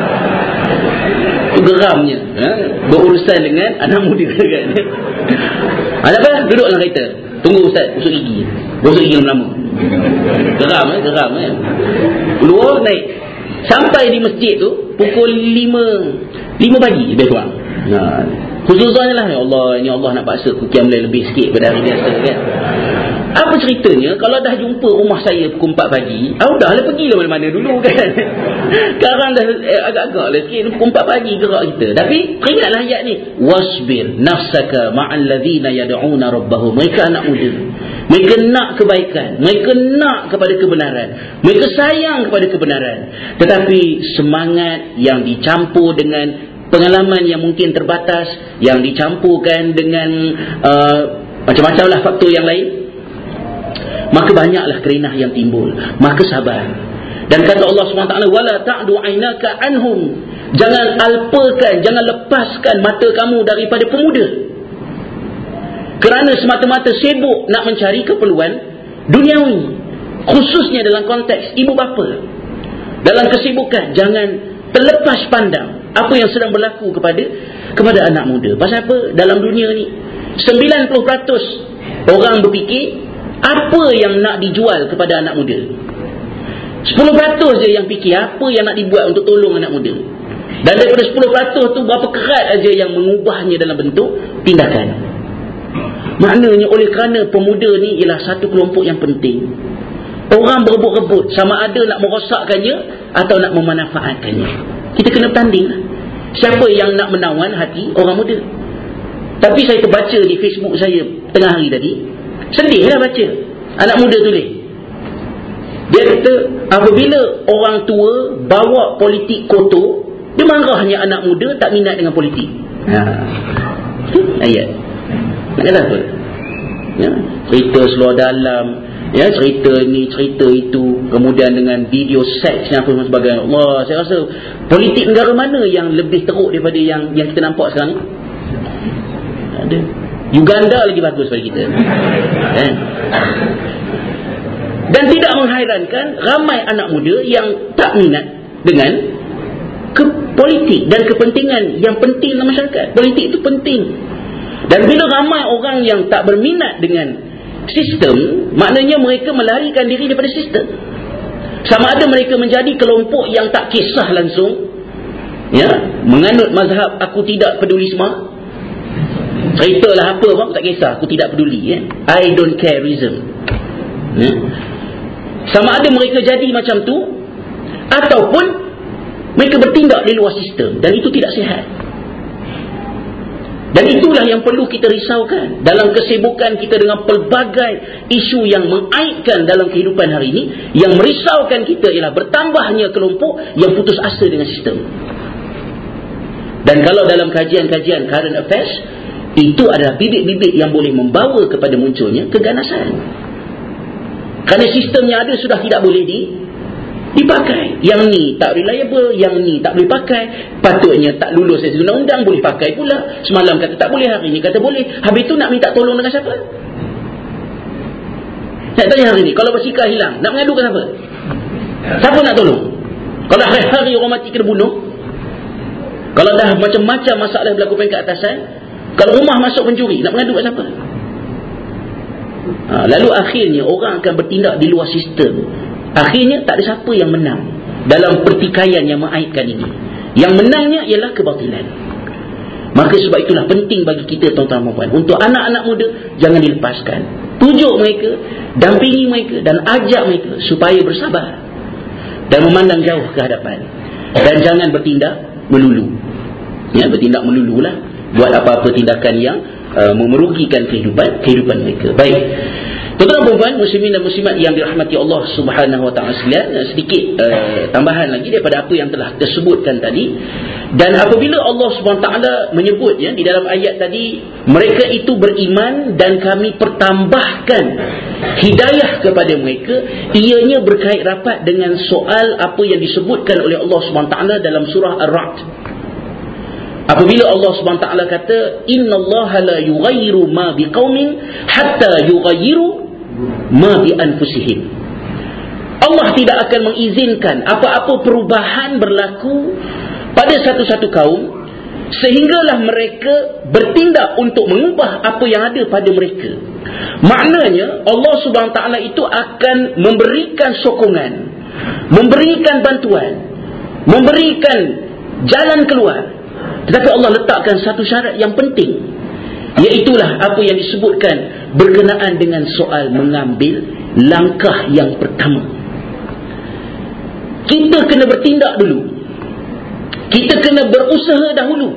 Geramnya ha? Berurusan dengan anak muda kan. Ada apa? Duduk dalam kereta, tunggu Ustaz gosok gigi. Gosok gigi lama-lama. Geram eh? Geram eh? Keluar naik, sampai di masjid tu pukul lima pagi lebih kurang. Nah, khususnya lah, ya Allah, ini Allah nak paksa aku qiyamul lebih sikit pada hari biasa kan. Apa ceritanya kalau dah jumpa rumah saya pukul empat pagi, ah udahlah pergilah mana-mana dulu kan. Sekarang dah eh, agak-agak lah sikit, pukul empat pagi gerak kita. Tapi ingatlah ayat ni, wasbir nafsaka ma'al ladzina yad'una rabbahum. Mereka anak muda, mereka nak kebaikan, mereka nak kepada kebenaran, mereka sayang kepada kebenaran, tetapi semangat yang dicampur dengan pengalaman yang mungkin terbatas, yang dicampurkan dengan uh, macam-macam lah faktor yang lain, maka banyaklah kerenah yang timbul. Maka sabar. Dan kata Allah subhanahu wa taala, wala ta'du aynaka anhum, jangan alpakan, jangan lepaskan mata kamu daripada pemuda, kerana semata-mata sibuk nak mencari keperluan duniawi, khususnya dalam konteks ibu bapa. Dalam kesibukan, jangan terlepas pandang apa yang sedang berlaku kepada kepada anak muda. Pasal apa? Dalam dunia ni sembilan puluh peratus orang berfikir apa yang nak dijual kepada anak muda. sepuluh peratus je yang fikir apa yang nak dibuat untuk tolong anak muda. Dan daripada sepuluh peratus tu, berapa kerat aja yang mengubahnya dalam bentuk tindakan. Maknanya oleh kerana pemuda ni ialah satu kelompok yang penting, orang berebut-rebut sama ada nak merosakkannya atau nak memanfaatkannya. Kita kena bertanding siapa yang nak menawan hati orang muda. Tapi saya terbaca di Facebook saya tengah hari tadi, sedihlah baca anak muda tulis. Dia kata apabila orang tua bawa politik kotor, dia marahnya anak muda tak minat dengan politik. Ha. Ayat. Nak kata apa? Ya, cerita seluar dalam, ya, cerita ni, cerita itu, kemudian dengan video seks dan apa sebagainya. Allah, saya rasa politik negara mana yang lebih teruk daripada yang yang kita nampak sekarang ni? Ada. Uganda lagi bagus daripada kita. Kan? Dan tidak menghairankan ramai anak muda yang tak minat dengan ke politik dan kepentingan yang penting dalam masyarakat. Politik itu penting. Dan bila ramai orang yang tak berminat dengan sistem, maknanya mereka melarikan diri daripada sistem. Sama ada mereka menjadi kelompok yang tak kisah langsung, ya, menganut mazhab aku tidak peduli semua. Ceritalah apa pun tak kisah, aku tidak peduli, ya. I don't careism. Ya. Sama ada mereka jadi macam tu, ataupun Mereka bertindak di luar sistem, dan itu tidak sihat. Dan itulah yang perlu kita risaukan dalam kesibukan kita dengan pelbagai isu yang mengaitkan dalam kehidupan hari ini. Yang merisaukan kita ialah bertambahnya kelompok yang putus asa dengan sistem. Dan kalau dalam kajian-kajian current affairs, itu adalah bibit-bibit yang boleh membawa kepada munculnya keganasan. Kerana sistem yang ada sudah tidak boleh di dipakai. Yang ni tak reliable, yang ni tak boleh pakai. Patutnya tak lulus dari undang-undang, boleh pakai pula. Semalam kata tak boleh, hari ni kata boleh. Habis tu nak minta tolong dengan siapa? Nak tanya hari ni, kalau basikal hilang, nak mengadu ke siapa? Siapa nak tolong? Kalau hari-hari orang mati kena bunuh, kalau dah macam-macam masalah berlaku peringkat atasan, kalau rumah masuk pencuri, nak mengadu ke siapa? Ha, lalu akhirnya orang akan bertindak di luar sistem. Akhirnya tak ada siapa yang menang dalam pertikaian yang mengaitkan ini. Yang menangnya ialah kebatilan. Maka sebab itulah penting bagi kita, tuan-tuan dan puan, untuk anak-anak muda jangan dilepaskan. Pujuk mereka, dampingi mereka dan ajak mereka supaya bersabar dan memandang jauh ke hadapan. Dan jangan bertindak melulu. Ya, bertindak melululah, buat apa-apa tindakan yang uh, merugikan kehidupan kehidupan mereka. Baik. Tuan-tuan dan puan, muslimin dan muslimat yang dirahmati Allah Subhanahu wa taala sekalian, sedikit uh, tambahan lagi daripada apa yang telah disebutkan tadi. Dan apabila Allah Subhanahu wa taala menyebutnya di dalam ayat tadi, mereka itu beriman dan kami pertambahkan hidayah kepada mereka, ianya berkait rapat dengan soal apa yang disebutkan oleh Allah Subhanahu wa taala dalam surah Ar-Ra'd. Apabila Allah subhanahu wa taala kata, innallaha la yughayyiru ma biqaumin hatta yughayyiru ma bi anfusihim. Allah tidak akan mengizinkan apa-apa perubahan berlaku pada satu-satu kaum sehinggalah mereka bertindak untuk mengubah apa yang ada pada mereka. Maknanya Allah subhanahu wa taala itu akan memberikan sokongan, memberikan bantuan, memberikan jalan keluar. Tetapi Allah letakkan satu syarat yang penting, iaitulah apa yang disebutkan berkenaan dengan soal mengambil langkah yang pertama. Kita kena bertindak dulu. Kita kena berusaha dahulu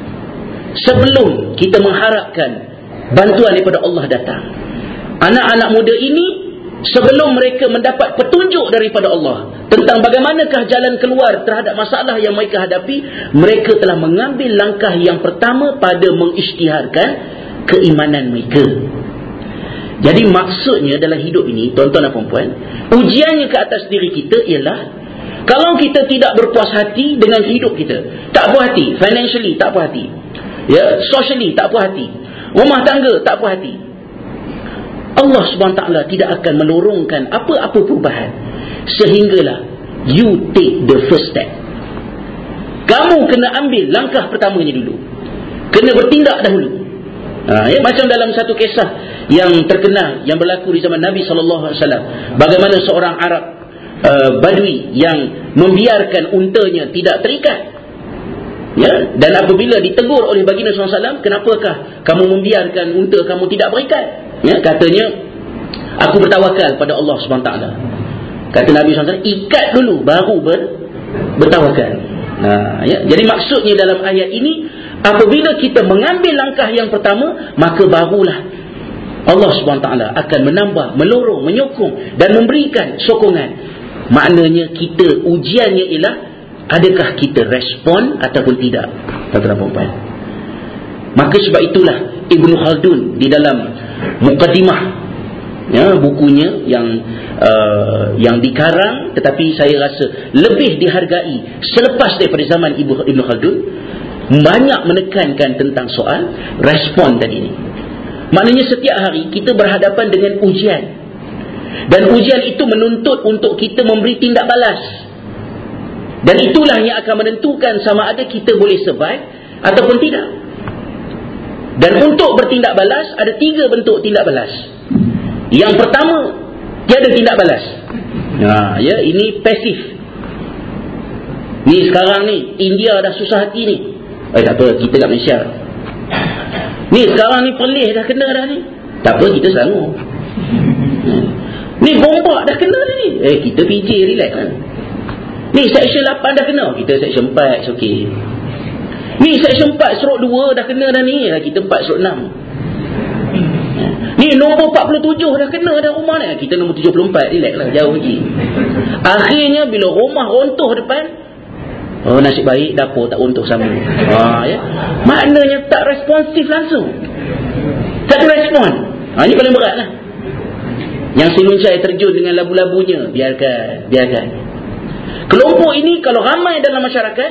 sebelum kita mengharapkan bantuan daripada Allah datang. Anak-anak muda ini, sebelum mereka mendapat petunjuk daripada Allah tentang bagaimanakah jalan keluar terhadap masalah yang mereka hadapi, mereka telah mengambil langkah yang pertama pada mengisytiharkan keimanan mereka. Jadi maksudnya dalam hidup ini, tuan-tuan dan puan-puan, ujiannya ke atas diri kita ialah, kalau kita tidak berpuas hati dengan hidup kita, tak puas hati financially, tak puas hati, ya, socially tak puas hati, rumah tangga tak puas hati, Allah subhanahu wa taala tidak akan melorongkan apa-apa perubahan sehinggalah you take the first step. Kamu kena ambil langkah pertamanya dulu, kena bertindak dahulu. Ha, ya, macam dalam satu kisah yang terkenal yang berlaku di zaman Nabi sallallahu alaihi wasallam, bagaimana seorang Arab uh, Badui yang membiarkan untanya tidak terikat. Ya, dan apabila ditegur oleh baginda sallallahu alaihi wasallam, kenapakah kamu membiarkan unta kamu tidak berikat? Ya, katanya, aku bertawakal pada Allah subhanahu wa taala. Kata Nabi sallallahu alaihi wasallam, ikat dulu baru ber, bertawakal. Nah, ya, jadi maksudnya dalam ayat ini, apabila kita mengambil langkah yang pertama, maka barulah Allah subhanahu wa taala akan menambah, melorong, menyokong dan memberikan sokongan. Maknanya kita, ujiannya ialah adakah kita respon ataupun tidak, tuan-tuan dan puan-puan. Maka sebab itulah Ibnu Khaldun di dalam Muqaddimah, ya, bukunya yang uh, yang dikarang tetapi saya rasa lebih dihargai selepas daripada zaman Ibnu Ibnu Khaldun, banyak menekankan tentang soal respon tadi ini. Maknanya setiap hari kita berhadapan dengan ujian, dan ujian itu menuntut untuk kita memberi tindak balas, dan itulah yang akan menentukan sama ada kita boleh survive ataupun tidak. Dan untuk bertindak balas, ada tiga bentuk tindak balas. Yang pertama, tiada tindak balas. Ha, ya, ini pasif. Ni sekarang ni India dah susah hati ni. Eh tak apa, kita kat Malaysia. Ni sekarang ni Perlis dah kena dah ni. Tak apa, kita sanggup. Ni Gombak dah kena dah ni. Eh kita P J relax kan. Ni section lapan dah kena, kita section empat, okey. Ni section empat stroke dua dah kena dah ni, kita empat stroke enam. Ni nombor empat puluh tujuh dah kena dah rumah ni, kita nombor tujuh puluh empat, relax lah, jauh lagi. Akhirnya bila rumah runtuh depan, oh nasib baik dapur tak runtuh sama. Ha, ya. Maknanya tak responsif langsung, tak ada respon. Ha, ini paling berat lah. Yang Sinuncai terjun dengan labu-labunya, biarkan, biarkan. Kelompok ini kalau ramai dalam masyarakat,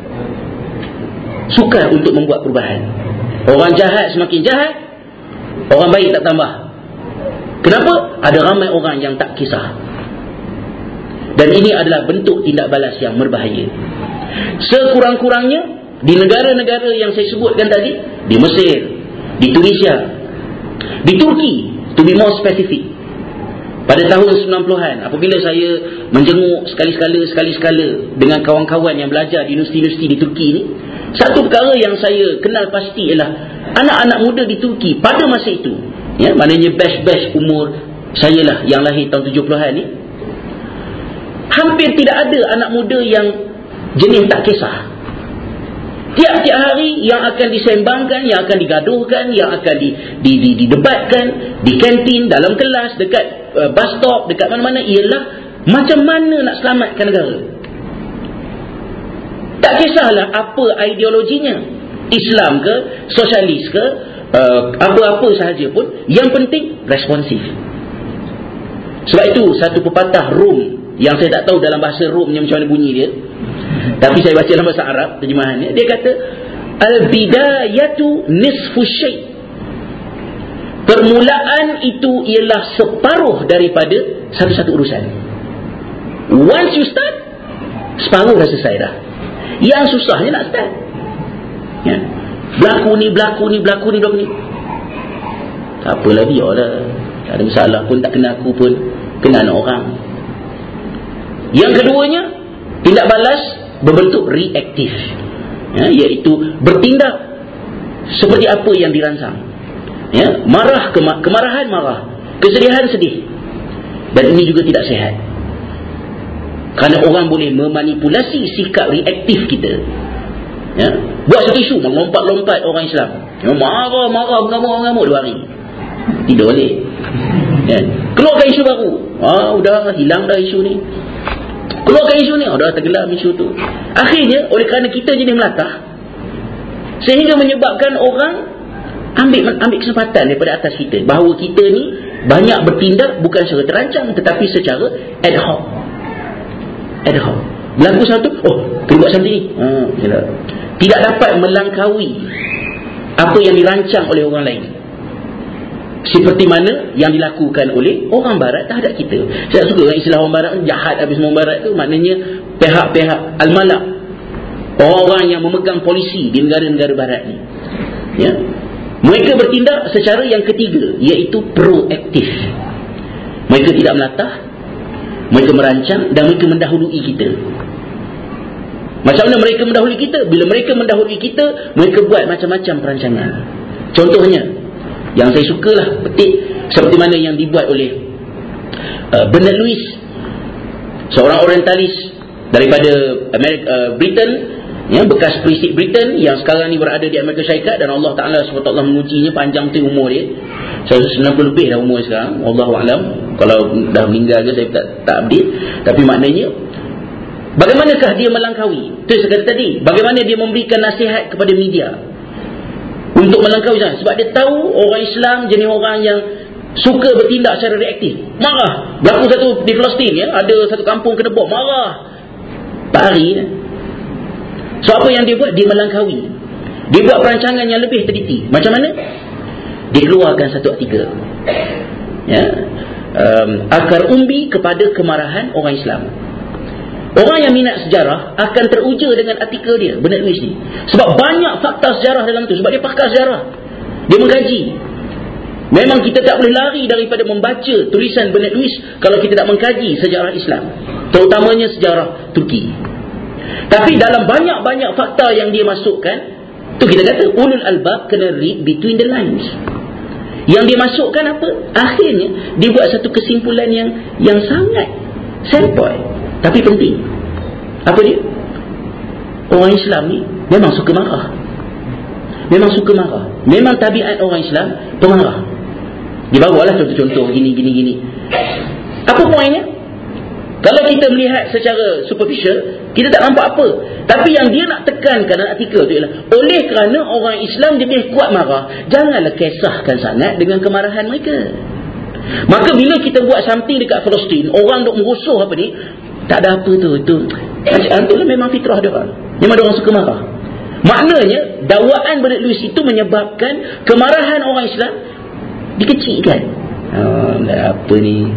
sukar untuk membuat perubahan. Orang jahat semakin jahat, orang baik tak tambah. Kenapa? Ada ramai orang yang tak kisah. Dan ini adalah bentuk tindak balas yang berbahaya. Sekurang-kurangnya di negara-negara yang saya sebutkan tadi, di Mesir, di Tunisia, di Turki, to be more specific, pada tahun sembilan puluhan, apabila saya menjenguk sekali-sekala sekali-sekala dengan kawan-kawan yang belajar di universiti-universiti di Turki ini, satu perkara yang saya kenal pasti ialah anak-anak muda di Turki pada masa itu, ya, maknanya batch-batch umur saya lah yang lahir tahun tujuh puluhan ni, hampir tidak ada anak muda yang jenis tak kisah. Tiap-tiap hari yang akan disembangkan, yang akan digaduhkan, yang akan di, di, di, didebatkan di kantin, dalam kelas, dekat uh, bus stop, dekat mana-mana, ialah macam mana nak selamatkan negara. Tak kisahlah apa ideologinya, Islam ke, sosialis ke, uh, apa-apa sahaja pun, yang penting responsif. Sebab itu satu pepatah Rom yang saya tak tahu dalam bahasa Romnya macam mana bunyi dia, tapi saya baca dalam bahasa Arab terjemahannya, dia kata al-bidayatu nisfu syai'. Permulaan itu ialah separuh daripada satu-satu urusan. Once you start, separuh dah selesai dah. Yang susahnya nak start, ya. Berlaku ni, berlaku ni, berlaku ni, berlaku ni, tak apalah, biarlah, tak ada masalah pun, tak kena aku pun, kena anak orang. Yang keduanya, tindak balas berbentuk reaktif, ya, iaitu bertindak seperti apa yang dirancang, ya. Marah, kema- kemarahan marah, kesedihan sedih. Dan ini juga tidak sihat, kerana orang boleh memanipulasi sikap reaktif kita, ya. Buat satu isu, melompat-lompat orang Islam, ya, marah-marah, mengamuk-mengamuk dua hari, tidak boleh, ya. Keluarkan isu baru, ah, udah hilang dah isu ni, keluarkan isu ni, oh, dah tenggelam isu tu. Akhirnya oleh kerana kita jenis melatah, sehingga menyebabkan orang ambil ambil kesempatan daripada atas kita, bahawa kita ni banyak bertindak bukan secara terancang, tetapi secara ad hoc. Ad hoc. Berlaku satu, oh, kena buat something ni, hmm, tidak dapat melangkaui apa yang dirancang oleh orang lain, seperti mana yang dilakukan oleh orang barat terhadap kita. Saya suka dengan istilah orang barat, jahat habis orang barat tu, maknanya pihak-pihak al-malak, orang-orang yang memegang polisi di negara-negara barat ni, ya. Mereka bertindak secara yang ketiga, iaitu proaktif. Mereka tidak melatah, mereka merancang dan mereka mendahului kita. Macam mana mereka mendahului kita? Bila mereka mendahului kita, mereka buat macam-macam perancangan. Contohnya yang saya sukalah petik, seperti mana yang dibuat oleh uh, Bernard Lewis, seorang orientalis daripada Amerika, uh, Britain, ya, bekas perisik Britain yang sekarang ni berada di Amerika Syarikat, dan Allah Ta'ala subhanahu wa taala mengujinya, panjang tu umur dia, seratus sembilan puluh lebih dah umur sekarang, Wallahualam, kalau dah meninggal ke saya tak, tak update. Tapi maknanya bagaimanakah dia melangkaui, tu saya kata tadi, bagaimana dia memberikan nasihat kepada media untuk melangkaui sana. Sebab dia tahu orang Islam jenis orang yang suka bertindak secara reaktif. Marah, berlaku satu di Palestin, ya, ada satu kampung kena bom, marah tak hari, ya. So apa yang dia buat? Dia melangkaui, dia buat perancangan yang lebih teliti. Macam mana? Dia keluarkan satu artikel, ya, um, akar umbi kepada kemarahan orang Islam. Orang yang minat sejarah akan teruja dengan artikel dia, Bernard Lewis ni, sebab banyak fakta sejarah dalam tu. Sebab dia pakar sejarah, dia mengkaji. Memang kita tak boleh lari daripada membaca tulisan Bernard Lewis kalau kita tak mengkaji sejarah Islam, terutamanya sejarah Turki. Tapi dalam banyak-banyak fakta yang dia masukkan, tu kita kata ulul albab kena read between the lines. Yang dia masukkan apa? Akhirnya dia buat satu kesimpulan yang yang sangat simple tapi penting. Apa dia? Orang Islam ni memang suka marah. Memang suka marah. Memang tabiat orang Islam pemarah. Dia bawalah contoh-contoh gini gini gini. Apa poinnya? Kalau kita melihat secara superficial, kita tak nampak apa. Tapi yang dia nak tekankan dalam artikel tu ialah, oleh kerana orang Islam dia lebih kuat marah, janganlah kisahkan sangat dengan kemarahan mereka. Maka bila kita buat something dekat Palestin, orang duk merusuh apa ni, tak ada apa tu. Itu itulah memang fitrah dia orang. Memang dia orang suka marah. Maknanya dakwaan Bernard Lewis itu menyebabkan kemarahan orang Islam dikecilkan. Oh, apa ni?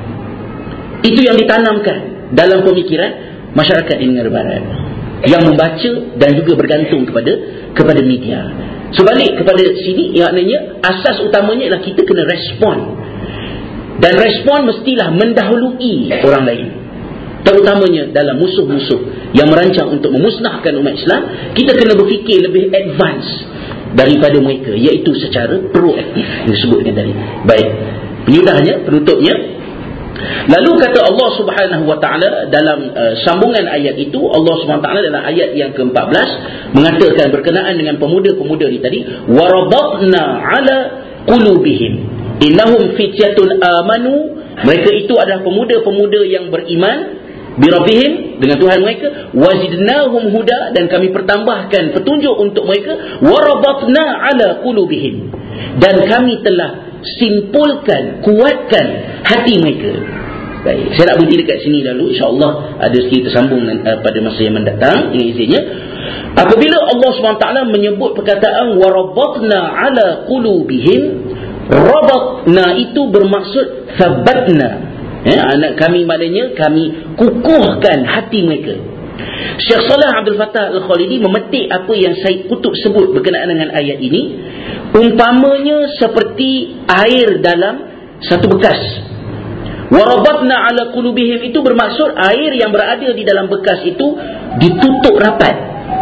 Itu yang ditanamkan dalam pemikiran masyarakat di negara barat yang membaca dan juga bergantung kepada kepada media. Sebalik kepada sini, maknanya asas utamanya ialah kita kena respon. Dan respon mestilah mendahului orang lain. Terutamanya dalam musuh-musuh yang merancang untuk memusnahkan umat Islam, kita kena berfikir lebih advance daripada mereka, iaitu secara proaktif yang disebutkan tadi. Baik, penyudahnya, penutupnya. Lalu kata Allah Subhanahu wa taala dalam uh, sambungan ayat itu, Allah Subhanahu wa taala dalam ayat yang ke empat belas mengatakan berkenaan dengan pemuda-pemuda ni tadi, warabatna ala qulubihim innahum fityatun amanu, mereka itu adalah pemuda-pemuda yang beriman birabbihim, dengan Tuhan mereka, wazidnahum huda, dan kami pertambahkan petunjuk untuk mereka, warabatna ala qulubihim, dan kami telah simpulkan, kuatkan hati mereka. Baik, saya nak berhenti dekat sini dahulu. InsyaAllah ada sedikit tersambung uh, pada masa yang mendatang dengan izinnya. Apabila Allah subhanahu wa taala menyebut perkataan warabatna ala qulubihim, rabatna itu bermaksud thabatna, ya, anak kami, maknanya kami kukuhkan hati mereka. Syekh Saleh Abdul Fattah Al-Khalidi memetik apa yang Syed Qutb sebut berkenaan dengan ayat ini, umpamanya seperti air dalam satu bekas. Warabatna ala qulubihim itu bermaksud air yang berada di dalam bekas itu ditutup rapat.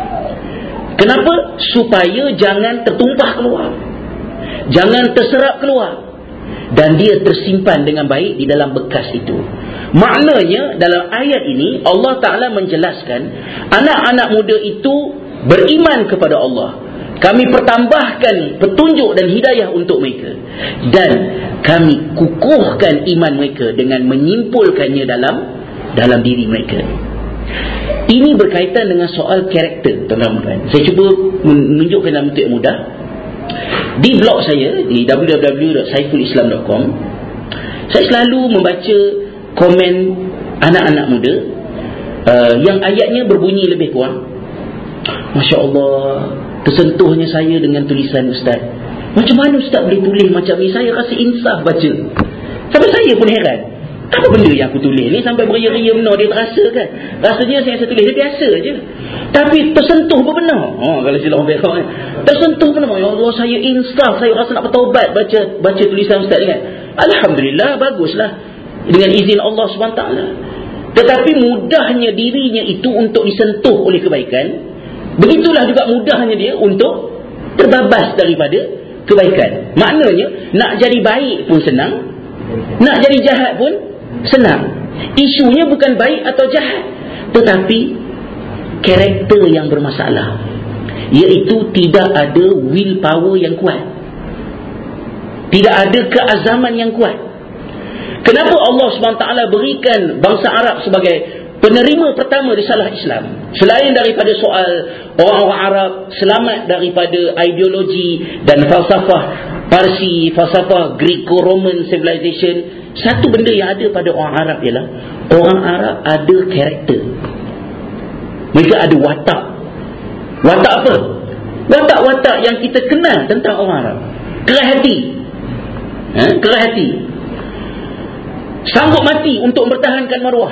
Kenapa? Supaya jangan tertumpah keluar, jangan terserap keluar, dan dia tersimpan dengan baik di dalam bekas itu. Maknanya dalam ayat ini Allah Ta'ala menjelaskan anak-anak muda itu beriman kepada Allah, kami pertambahkan petunjuk dan hidayah untuk mereka, dan kami kukuhkan iman mereka dengan menyimpulkannya dalam dalam diri mereka. Ini berkaitan dengan soal karakter, tuan-tuan. Saya cuba menunjukkan dalam bentuk yang mudah. Di blog saya di w w w dot saiful islam dot com, saya selalu membaca komen anak-anak muda uh, yang ayatnya berbunyi lebih kurang, Masya Allah, tersentuhnya saya dengan tulisan Ustaz. Macam mana Ustaz boleh tulis macam ni? Saya rasa insaf baca. Sampai saya pun heran, apa benda yang aku tulis ni sampai beria-ria benar dia terasa kan? Rasanya saya tulis dia biasa je, tapi tersentuh benar. Oh, kalau sila orang berak, tersentuh benar. Ya Allah, saya insaf, saya rasa nak bertaubat baca baca tulisan Ustaz ni kan. Alhamdulillah, baguslah dengan izin Allah subhanahu wa taala. Tetapi mudahnya dirinya itu untuk disentuh oleh kebaikan, begitulah juga mudahnya dia untuk terbabas daripada kebaikan. Maknanya nak jadi baik pun senang, nak jadi jahat pun senang. Isunya bukan baik atau jahat, tetapi karakter yang bermasalah, iaitu tidak ada willpower yang kuat, tidak ada keazaman yang kuat. Kenapa Allah subhanahu wa taala berikan bangsa Arab sebagai penerima pertama risalah Islam? Selain daripada soal orang-orang Arab selamat daripada ideologi dan falsafah Parsi, falsafah Greco-Roman civilization, satu benda yang ada pada orang Arab ialah orang Arab ada karakter. Mereka ada watak. Watak apa? Watak-watak yang kita kenal tentang orang Arab. Keras hati, ha? Keras hati, sanggup mati untuk mempertahankan maruah.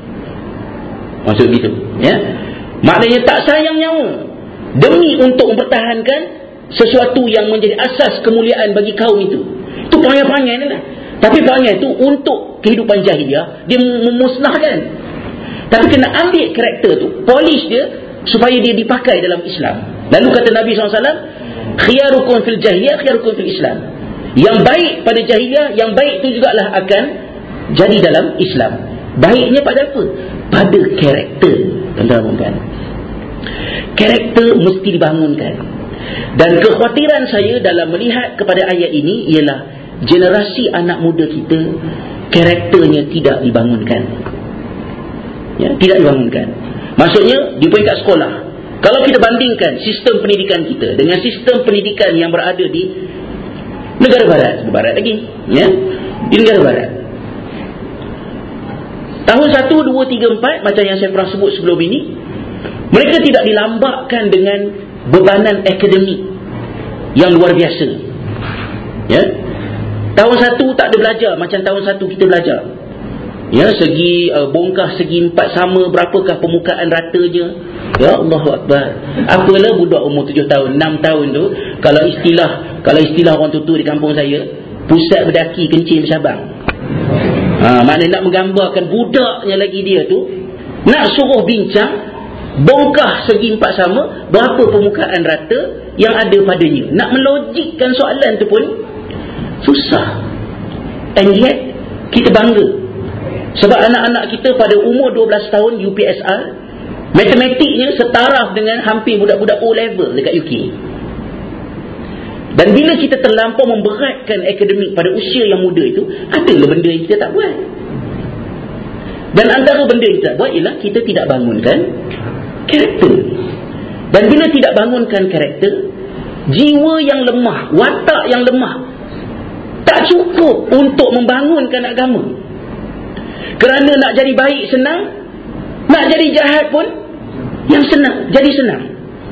Maksud gitu, ya. Maknanya tak sayang nyawa demi untuk mempertahankan sesuatu yang menjadi asas kemuliaan bagi kaum itu. Itu perangai-perangai ni lah. Tapi perangai itu untuk kehidupan jahiliah dia memusnahkan. Tapi kena ambil karakter tu, polish dia supaya dia dipakai dalam Islam. Lalu kata Nabi sallallahu alaihi wasallam, khiyarukum fil jahiliyah khiyarukum fil Islam. Yang baik pada jahiliah, yang baik itu jugalah akan jadi dalam Islam. Baiknya pada apa? Pada karakter. Tuan-tuan dan puan, karakter mesti dibangunkan. Dan kekhawatiran saya dalam melihat kepada ayat ini ialah generasi anak muda kita karakternya tidak dibangunkan. Ya, tidak dibangunkan. Maksudnya di peringkat sekolah, kalau kita bandingkan sistem pendidikan kita dengan sistem pendidikan yang berada di negara barat, barat lagi, ya, di negara barat. Tahun satu, dua, tiga, empat macam yang saya pernah sebut sebelum ini, mereka tidak dilambakkan dengan bebanan akademik yang luar biasa. Ya. Tahun satu tak ada belajar macam tahun satu kita belajar. Ya, segi uh, bongkah segi empat sama, berapakah permukaan ratanya. Ya Allahu Akbar. Apalah budak umur tujuh tahun, enam tahun tu, kalau istilah kalau istilah orang tutu di kampung saya, pusat berdaki kencing bercabang. Ha, maknanya nak menggambarkan budaknya lagi dia tu, nak suruh bincang bongkah segi empat sama, berapa permukaan rata yang ada padanya. Nak melogikkan soalan tu pun susah. And yet kita bangga sebab anak-anak kita pada umur dua belas tahun U P S R, matematiknya setaraf dengan hampir budak-budak O level dekat U K. Dan bila kita terlampau memberatkan akademik pada usia yang muda itu, adalah benda yang kita tak buat. Dan antara benda yang kita tak buat ialah kita tidak bangunkan karakter. Dan bila tidak bangunkan karakter, jiwa yang lemah, watak yang lemah, tak cukup untuk membangunkan agama. Kerana nak jadi baik senang, nak jadi jahat pun yang senang, jadi senang.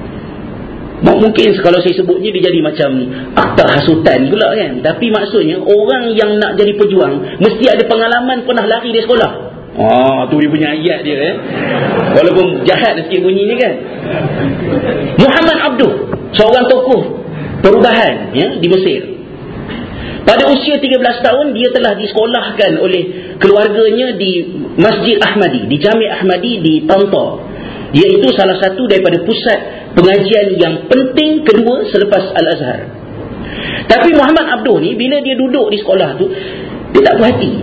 Mungkin kalau saya sebutnya dia jadi macam akta hasutan pula kan. Tapi maksudnya orang yang nak jadi pejuang mesti ada pengalaman pernah lari dari sekolah. Ah, tu dia punya ayat dia eh. Walaupun jahat sikit bunyinya kan. Muhammad Abduh, seorang tokoh perubahan ya di Mesir. Pada usia tiga belas tahun dia telah disekolahkan oleh keluarganya di Masjid Ahmadi, di Jami' Ahmadi di Tanta. Iaitu salah satu daripada pusat pengajian yang penting kedua selepas Al-Azhar. Tapi Muhammad Abduh ni bila dia duduk di sekolah tu, dia tak puas hati.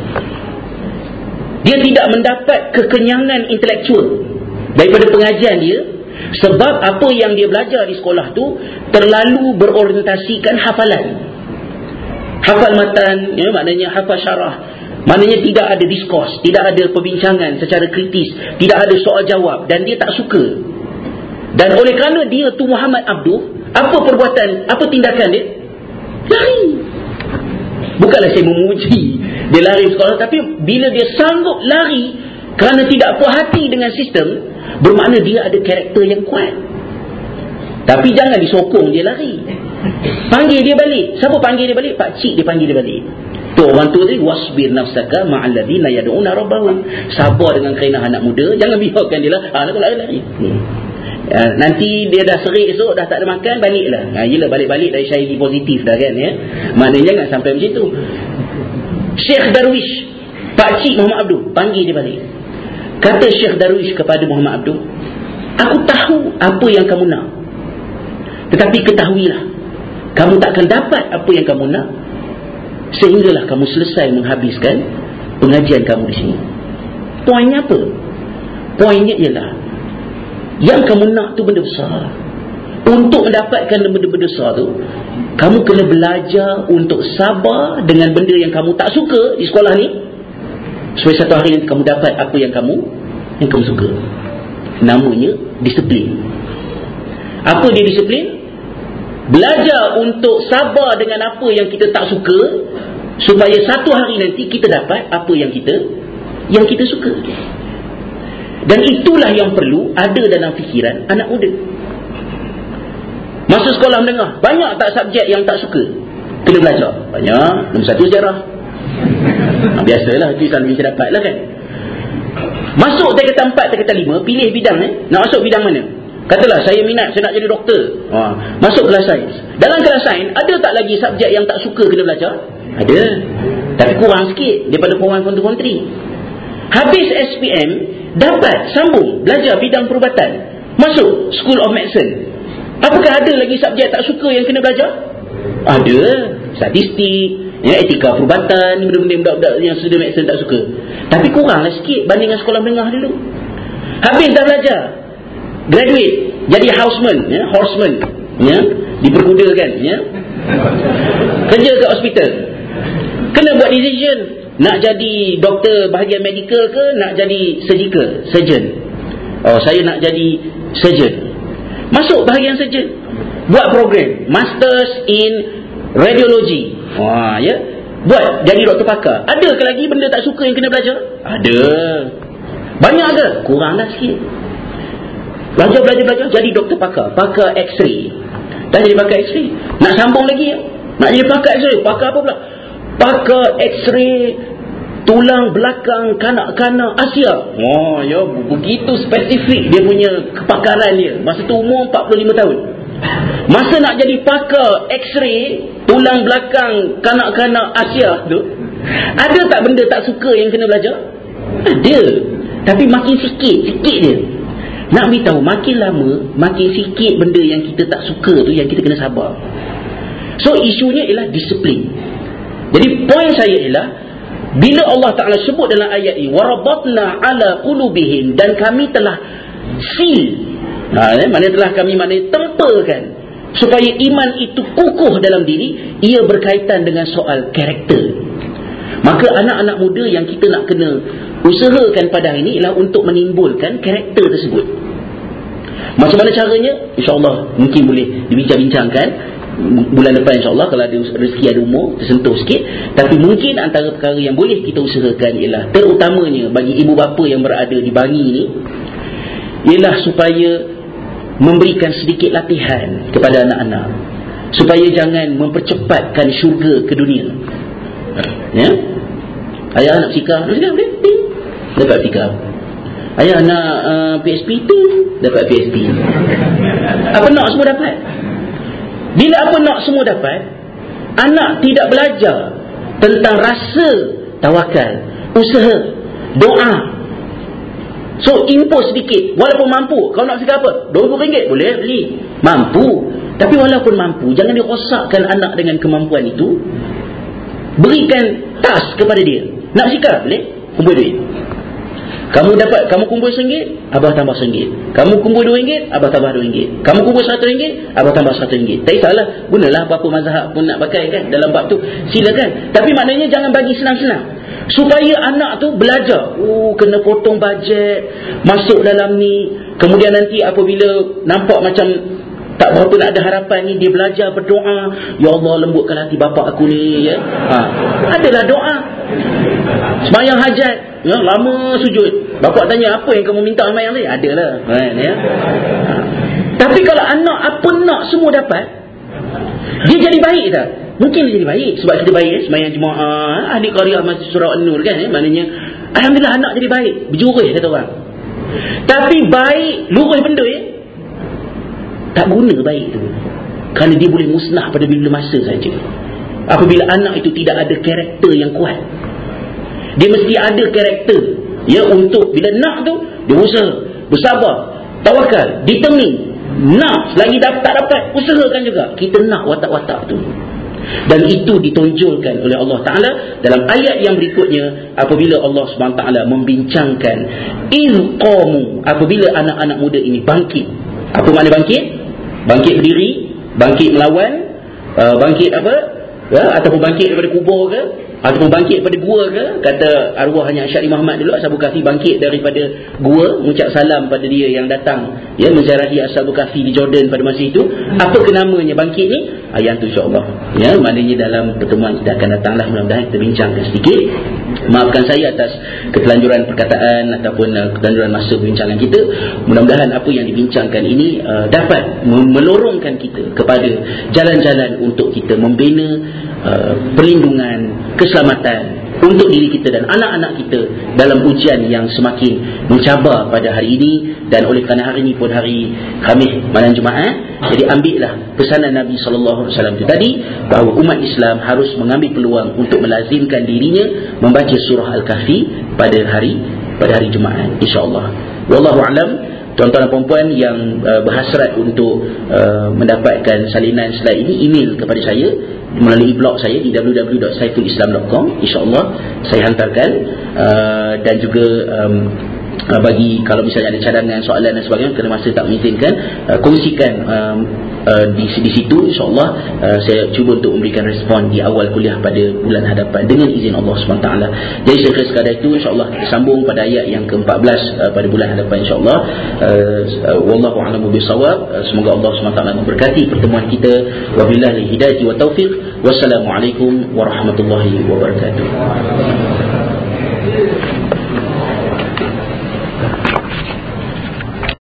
Dia tidak mendapat kekenyangan intelektual daripada pengajian dia, sebab apa yang dia belajar di sekolah tu terlalu berorientasikan hafalan. Hafal matan, ya, maknanya hafal syarah. Maknanya tidak ada diskurs, tidak ada perbincangan secara kritis, tidak ada soal jawab, dan dia tak suka. Dan oleh kerana dia tu Muhammad Abduh, apa perbuatan, apa tindakan dia? Lari. Bukanlah saya memuji dia lari sekolah, tapi bila dia sanggup lari kerana tidak puas hati dengan sistem, bermakna dia ada karakter yang kuat. Tapi jangan disokong dia lari. Panggil dia balik. Siapa panggil dia balik? Pak cik dia panggil dia balik. Tu orang tu tadi, wasbir nafsaka ma'al ladina yad'una rabbahum. Sabar dengan kerana anak muda, jangan biarkan dia lah ah, nak lari-lari. Hmm. Ya, nanti dia dah serik esok, dah tak ada makan, baliklah. Ha, yelah, balik-balik dari syairi positif dah kan ya. Maknanya jangan sampai macam tu. Syekh Darwish, Pak cik Muhammad Abduh, panggil dia balik. Kata Syekh Darwish kepada Muhammad Abduh, aku tahu apa yang kamu nak, tetapi ketahuilah, kamu tak akan dapat apa yang kamu nak sehinggalah kamu selesai menghabiskan pengajian kamu di sini. Poinnya apa? Poinnya ialah yang kamu nak tu benda besar. Untuk mendapatkan benda-benda besar tu, kamu kena belajar untuk sabar dengan benda yang kamu tak suka di sekolah ni, supaya satu hari nanti kamu dapat apa yang kamu yang kamu suka. Namanya disiplin. Apa dia disiplin? Belajar untuk sabar dengan apa yang kita tak suka, supaya satu hari nanti kita dapat apa yang kita yang kita suka. Dan itulah yang perlu ada dalam fikiran anak muda. Masa sekolah menengah, banyak tak subjek yang tak suka kena belajar? Banyak. Nombor satu sejarah. Nah, biasalah, itu selalu bisa dapat lah kan. Masuk tingkatan empat, tingkatan lima, pilih bidang eh. Nak masuk bidang mana? Katalah saya minat, saya nak jadi doktor. Ha, masuk kelas sains. Dalam kelas sains, ada tak lagi subjek yang tak suka kena belajar? Ada. Tapi kurang sikit daripada form one, form two, form three. Habis S P M, dapat sambung belajar bidang perubatan, masuk School of Medicine. Apakah ada lagi subjek tak suka yang kena belajar? Ada. Statistik, ya, etika perubatan, benda-benda budak-budak yang sudah medicine tak suka. Tapi kuranglah sikit banding dengan sekolah menengah dulu. Habis dah belajar, graduate, jadi houseman, ya, horseman, ya, diperkudakan, ya, kerja kat hospital, kena buat decision, nak jadi doktor bahagian medical ke, nak jadi surgical, surgeon. Oh, saya nak jadi surgeon. Masuk bahagian surgeon, buat program masters in radiology. Wah, ya, buat jadi doktor pakar. Ada ke lagi benda tak suka yang kena belajar? Ada. Banyak ke? Kuranglah sikit. Belajar, belajar, belajar, jadi doktor pakar, pakar X-ray. Dah jadi pakar X-ray, nak sambung lagi, ya? Nak jadi pakar X-ray. Pakar apa pula? Pakar X-ray tulang belakang kanak-kanak Asia. Oh, ya, begitu spesifik dia punya kepakaran dia. Masa tu umur empat puluh lima tahun. Masa nak jadi pakar X-ray tulang belakang kanak-kanak Asia tu, ada tak benda tak suka yang kena belajar? Ada. Tapi makin sikit, sikit je. Nak beritahu, makin lama, makin sikit benda yang kita tak suka tu, yang kita kena sabar. So, isunya ialah disiplin. Jadi, poin saya ialah, bila Allah Ta'ala sebut dalam ayat ini, warabatna ala qulubihim, dan kami telah seal, ha, eh, mana telah kami mana tempakan, supaya iman itu kukuh dalam diri, ia berkaitan dengan soal karakter. Maka anak-anak muda yang kita nak kena usahakan pada hari ini ialah untuk menimbulkan karakter tersebut. Macam mana caranya? InsyaAllah mungkin boleh dibincang-bincangkan bulan depan, insyaAllah, kalau ada rezeki, ada umur, tersentuh sikit. Tapi mungkin antara perkara yang boleh kita usahakan ialah, terutamanya bagi ibu bapa yang berada di Bangi ini, ialah supaya memberikan sedikit latihan kepada anak-anak, supaya jangan mempercepatkan syurga ke dunia. Ya, ayah nak sikap, nak sikap boleh, ting, dapat sikap. Ayah nak uh, P S P, ting, dapat P S P. Apa nak semua dapat. Bila apa nak semua dapat, anak tidak belajar tentang rasa tawakal, usaha, doa. So impose sedikit, walaupun mampu. Kau nak sikap apa? dua puluh ringgit boleh beli, mampu. Tapi walaupun mampu, jangan dirosakkan anak dengan kemampuan itu. Berikan task kepada dia. Nak sikap boleh, kumpul duit. Kamu dapat, kamu kumpul seringgit, abah tambah seringgit. Kamu kumpul dua ringgit, abah tambah dua ringgit. Kamu kumpul satu ringgit, abah tambah satu ringgit. Tak kisahlah, gunalah apa-apa mazhab pun nak pakai kan dalam bab tu, silakan. Tapi maknanya jangan bagi senang-senang, supaya anak tu belajar. Oh, kena potong bajet, masuk dalam ni. Kemudian nanti apabila nampak macam tak berapa nak ada harapan ni, dia belajar berdoa, ya Allah lembutkan hati bapak aku ni, ya. Ha, adalah doa. Sembahyang hajat, ya, lama sujud. Bapak tanya, apa yang kamu minta sembahyang ni? Adalah, kan, ya. Ha. Tapi kalau anak apa nak semua dapat, dia jadi baik tak? Mungkin dia jadi baik sebab kita baik, ya? Sembahyang jemaah, ahli qaryah Masjid Surah An-Nur, kan, ya? Maknanya alhamdulillah anak jadi baik, berjurus kata orang. Tapi baik lurus benda, ya, tak guna baik tu, kerana dia boleh musnah pada bila masa saja. Apabila anak itu tidak ada karakter yang kuat, dia mesti ada karakter, ya, untuk bila nak tu dia usaha, bersabar, tawakal, determine. Nak lagi dapat, tak dapat, usahakan juga. Kita nak watak-watak tu. Dan itu ditonjolkan oleh Allah Ta'ala dalam ayat yang berikutnya, apabila Allah subhanahu wa taala membincangkan ilqamu, apabila anak-anak muda ini bangkit. Apa makna bangkit? Bangkit berdiri, bangkit melawan, uh, bangkit apa, ya, ataupun bangkit daripada kubur ke, ataupun bangkit daripada gua ke. Kata arwahnya Syekh Muhammad dulu, Ashabul Kahfi bangkit daripada gua, mengucap salam pada dia yang datang, ya, menziarahi Ashabul Kahfi di Jordan pada masa itu. Apa ke namanya bangkit ni? Ayat tu insya-Allah, ya, maknanya dalam pertemuan kita akan datanglah, mudah-mudahan kita bincangkan sedikit. Maafkan saya atas ketelanjuran perkataan ataupun uh, ketelanjuran masa perbincangan kita. Mudah-mudahan apa yang dibincangkan ini uh, dapat melorongkan kita kepada jalan-jalan untuk kita membina uh, perlindungan, keselamatan untuk diri kita dan anak-anak kita dalam ujian yang semakin mencabar pada hari ini. Dan oleh kerana hari ini pun hari Khamis malam Jumaat, jadi ambillah pesanan Nabi sallallahu alaihi wasallam itu tadi, bahawa umat Islam harus mengambil peluang untuk melazimkan dirinya membaca surah Al-Kahfi pada hari pada hari Jumaat, insya-Allah. Wallahu a'lam. Tuan-tuan dan puan-puan yang uh, berhasrat untuk uh, mendapatkan salinan slide ini, email kepada saya melalui blog saya di w w w dot saiful islam dot com. InsyaAllah saya hantarkan, uh, dan juga um, uh, bagi kalau misalnya ada cadangan, soalan dan sebagainya, kerana masa tak mengizinkan, uh, kongsikan um, uh, di, di situ, insyaAllah uh, saya cuba untuk memberikan respon di awal kuliah pada bulan hadapan dengan izin Allah subhanahu wa taala. Jadi saya kira sekadar itu, insyaAllah sambung pada ayat yang ke empat belas uh, pada bulan hadapan, insyaAllah. uh, uh, Wallahu a'lamu bisawab. uh, Semoga Allah subhanahu wa taala memberkati pertemuan kita. Wabillahi hidayati wa taufiq. Wassalamualaikum warahmatullahi wabarakatuh.